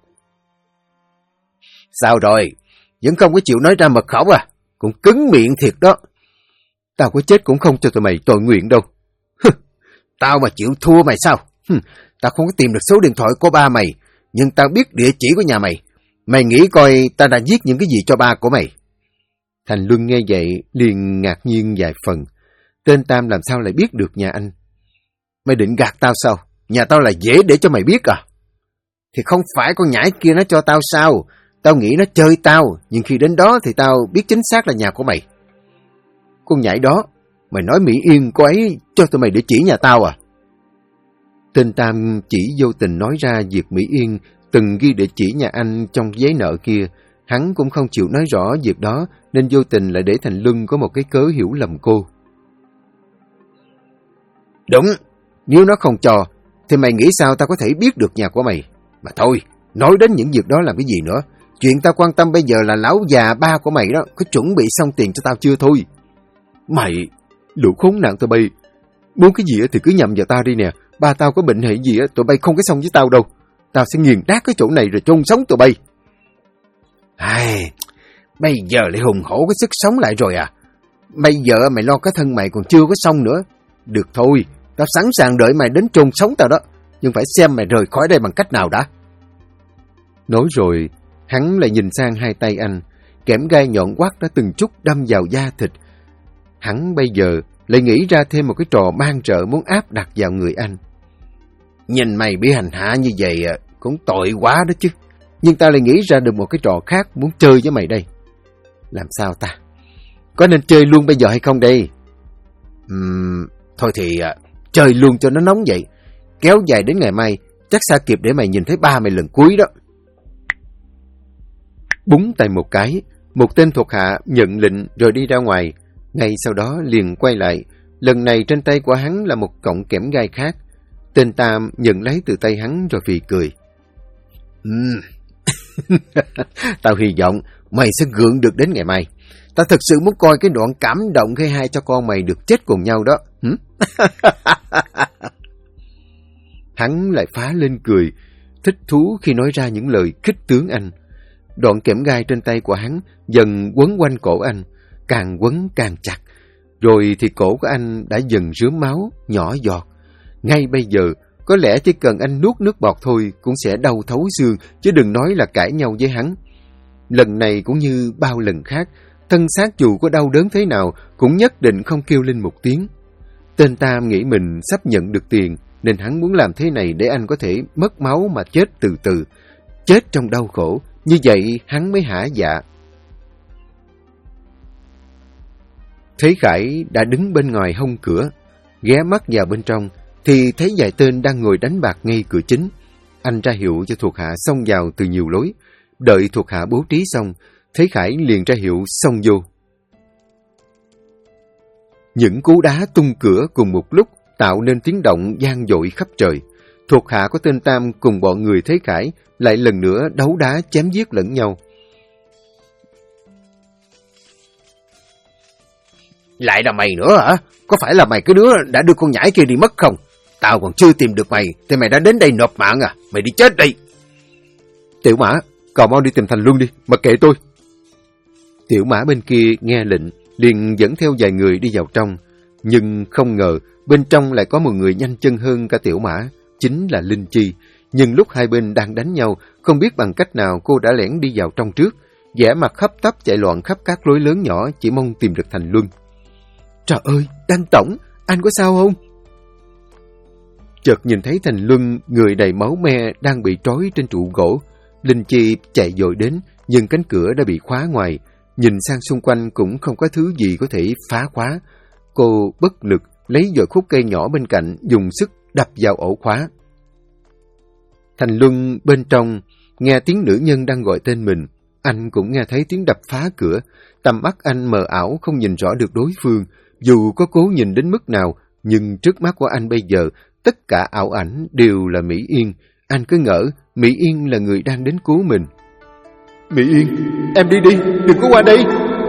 Sao rồi? Vẫn không có chịu nói ra mật khẩu à? Cũng cứng miệng thiệt đó. Tao có chết cũng không cho tụi mày tội nguyện đâu. Tao mà chịu thua mày sao? Tao không có tìm được số điện thoại của ba mày, nhưng tao biết địa chỉ của nhà mày. Mày nghĩ coi tao đã viết những cái gì cho ba của mày? Thành Luân nghe vậy liền ngạc nhiên vài phần. Tên Tam làm sao lại biết được nhà anh? Mày định gạt tao sao? Nhà tao là dễ để cho mày biết à? Thì không phải con nhãi kia nó cho tao sao? Tao nghĩ nó chơi tao, nhưng khi đến đó thì tao biết chính xác là nhà của mày. Con nhãi đó, mày nói Mỹ Yên cô ấy cho tụi mày địa chỉ nhà tao à? Tên Tam chỉ vô tình nói ra việc Mỹ Yên từng ghi địa chỉ nhà anh trong giấy nợ kia. Hắn cũng không chịu nói rõ việc đó nên vô tình lại để Thành Luân có một cái cớ hiểu lầm cô. Đúng, nếu nó không cho thì mày nghĩ sao tao có thể biết được nhà của mày? Mà thôi, nói đến những việc đó làm cái gì nữa? Chuyện tao quan tâm bây giờ là lão già ba của mày đó có chuẩn bị xong tiền cho tao chưa thôi. Mày, lũ khốn nạn tụi bay, muốn cái gì thì cứ nhầm vào tao đi nè. Ba tao có bệnh hệ gì tụi bay không có xong với tao đâu. Tao sẽ nghiền nát cái chỗ này rồi chôn sống tụi bay. Ai, bây giờ lại hùng hổ cái sức sống lại rồi à? Bây giờ mày lo cái thân mày còn chưa có xong nữa. Được thôi, tao sẵn sàng đợi mày đến chôn sống tao đó. Nhưng phải xem mày rời khỏi đây bằng cách nào đã. Nói rồi, hắn lại nhìn sang hai tay anh. Kẽm gai nhọn quắc đã từng chút đâm vào da thịt. Hắn bây giờ lại nghĩ ra thêm một cái trò man rợ muốn áp đặt vào người anh. Nhìn mày bị hành hạ như vậy cũng tội quá đó chứ. Nhưng tao lại nghĩ ra được một cái trò khác muốn chơi với mày đây. Làm sao ta? Có nên chơi luôn bây giờ hay không đây? Thôi thì chơi luôn cho nó nóng vậy. Kéo dài đến ngày mai, chắc xa kịp để mày nhìn thấy ba mày lần cuối đó. Búng tay một cái, một tên thuộc hạ nhận lệnh rồi đi ra ngoài. Ngay sau đó liền quay lại. Lần này trên tay của hắn là một cọng kẽm gai khác. Tên Tam nhận lấy từ tay hắn rồi phì cười. Tao hy vọng mày sẽ gượng được đến ngày mai. Tao thực sự muốn coi cái đoạn cảm động khi hai cho con mày được chết cùng nhau đó. Hắn lại phá lên cười, thích thú khi nói ra những lời khích tướng anh. Đoạn kẽm gai trên tay của hắn dần quấn quanh cổ anh, càng quấn càng chặt. Rồi thì cổ của anh đã dần rướm máu, nhỏ giọt. Ngay bây giờ, có lẽ chỉ cần anh nuốt nước bọt thôi cũng sẽ đau thấu xương, chứ đừng nói là cãi nhau với hắn. Lần này cũng như bao lần khác, thân xác dù có đau đớn thế nào cũng nhất định không kêu lên một tiếng. Tên Tam nghĩ mình sắp nhận được tiền, nên hắn muốn làm thế này để anh có thể mất máu mà chết từ từ, chết trong đau khổ, như vậy hắn mới hả dạ. Thế Khải đã đứng bên ngoài hông cửa, ghé mắt vào bên trong, thì thấy vài tên đang ngồi đánh bạc ngay cửa chính. Anh ra hiệu cho thuộc hạ xông vào từ nhiều lối. Đợi thuộc hạ bố trí xong, Thế Khải liền ra hiệu xông vô. Những cú đá tung cửa cùng một lúc tạo nên tiếng động vang dội khắp trời. Thuộc hạ của tên Tam cùng bọn người Thế Khải lại lần nữa đấu đá chém giết lẫn nhau. Lại là mày nữa hả? Có phải là mày cái đứa đã đưa con nhãi kia đi mất không? Tao còn chưa tìm được mày, thì mày đã đến đây nộp mạng à? Mày đi chết đi! Tiểu Mã, cậu mau đi tìm Thành Luân đi, mặc kệ tôi. Tiểu Mã bên kia nghe lệnh, liền dẫn theo vài người đi vào trong. Nhưng không ngờ, bên trong lại có một người nhanh chân hơn cả Tiểu Mã, chính là Linh Chi. Nhưng lúc hai bên đang đánh nhau, không biết bằng cách nào cô đã lẻn đi vào trong trước, vẻ mặt hấp tấp chạy loạn khắp các lối lớn nhỏ, chỉ mong tìm được Thành Luân. Trời ơi, Đan Tổng, anh có sao không? Chợt nhìn thấy Thành Luân, người đầy máu me, đang bị trói trên trụ gỗ. Linh Chi chạy vội đến, nhưng cánh cửa đã bị khóa ngoài. Nhìn sang xung quanh cũng không có thứ gì có thể phá khóa. Cô bất lực lấy vội khúc cây nhỏ bên cạnh, dùng sức đập vào ổ khóa. Thành Luân bên trong nghe tiếng nữ nhân đang gọi tên mình. Anh cũng nghe thấy tiếng đập phá cửa. Tầm mắt anh mờ ảo không nhìn rõ được đối phương. Dù có cố nhìn đến mức nào, nhưng trước mắt của anh bây giờ, tất cả ảo ảnh đều là Mỹ Yên. Anh cứ ngỡ Mỹ Yên là người đang đến cứu mình. Mỹ Yên, em đi đi, đừng có qua đây.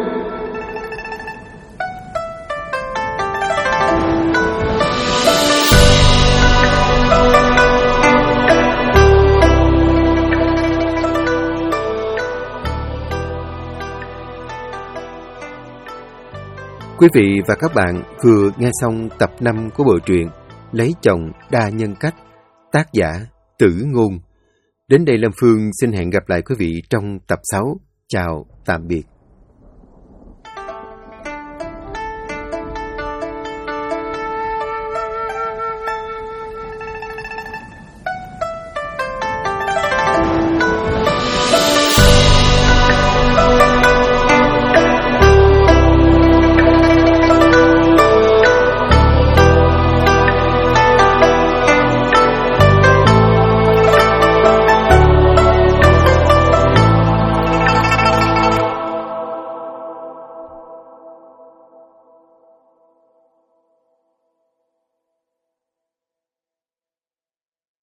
Quý vị và các bạn vừa nghe xong tập 5 của bộ truyện Lấy Chồng Đa Nhân Cách, tác giả Tử Ngôn. Đến đây Lâm Phương xin hẹn gặp lại quý vị trong tập 6. Chào, tạm biệt.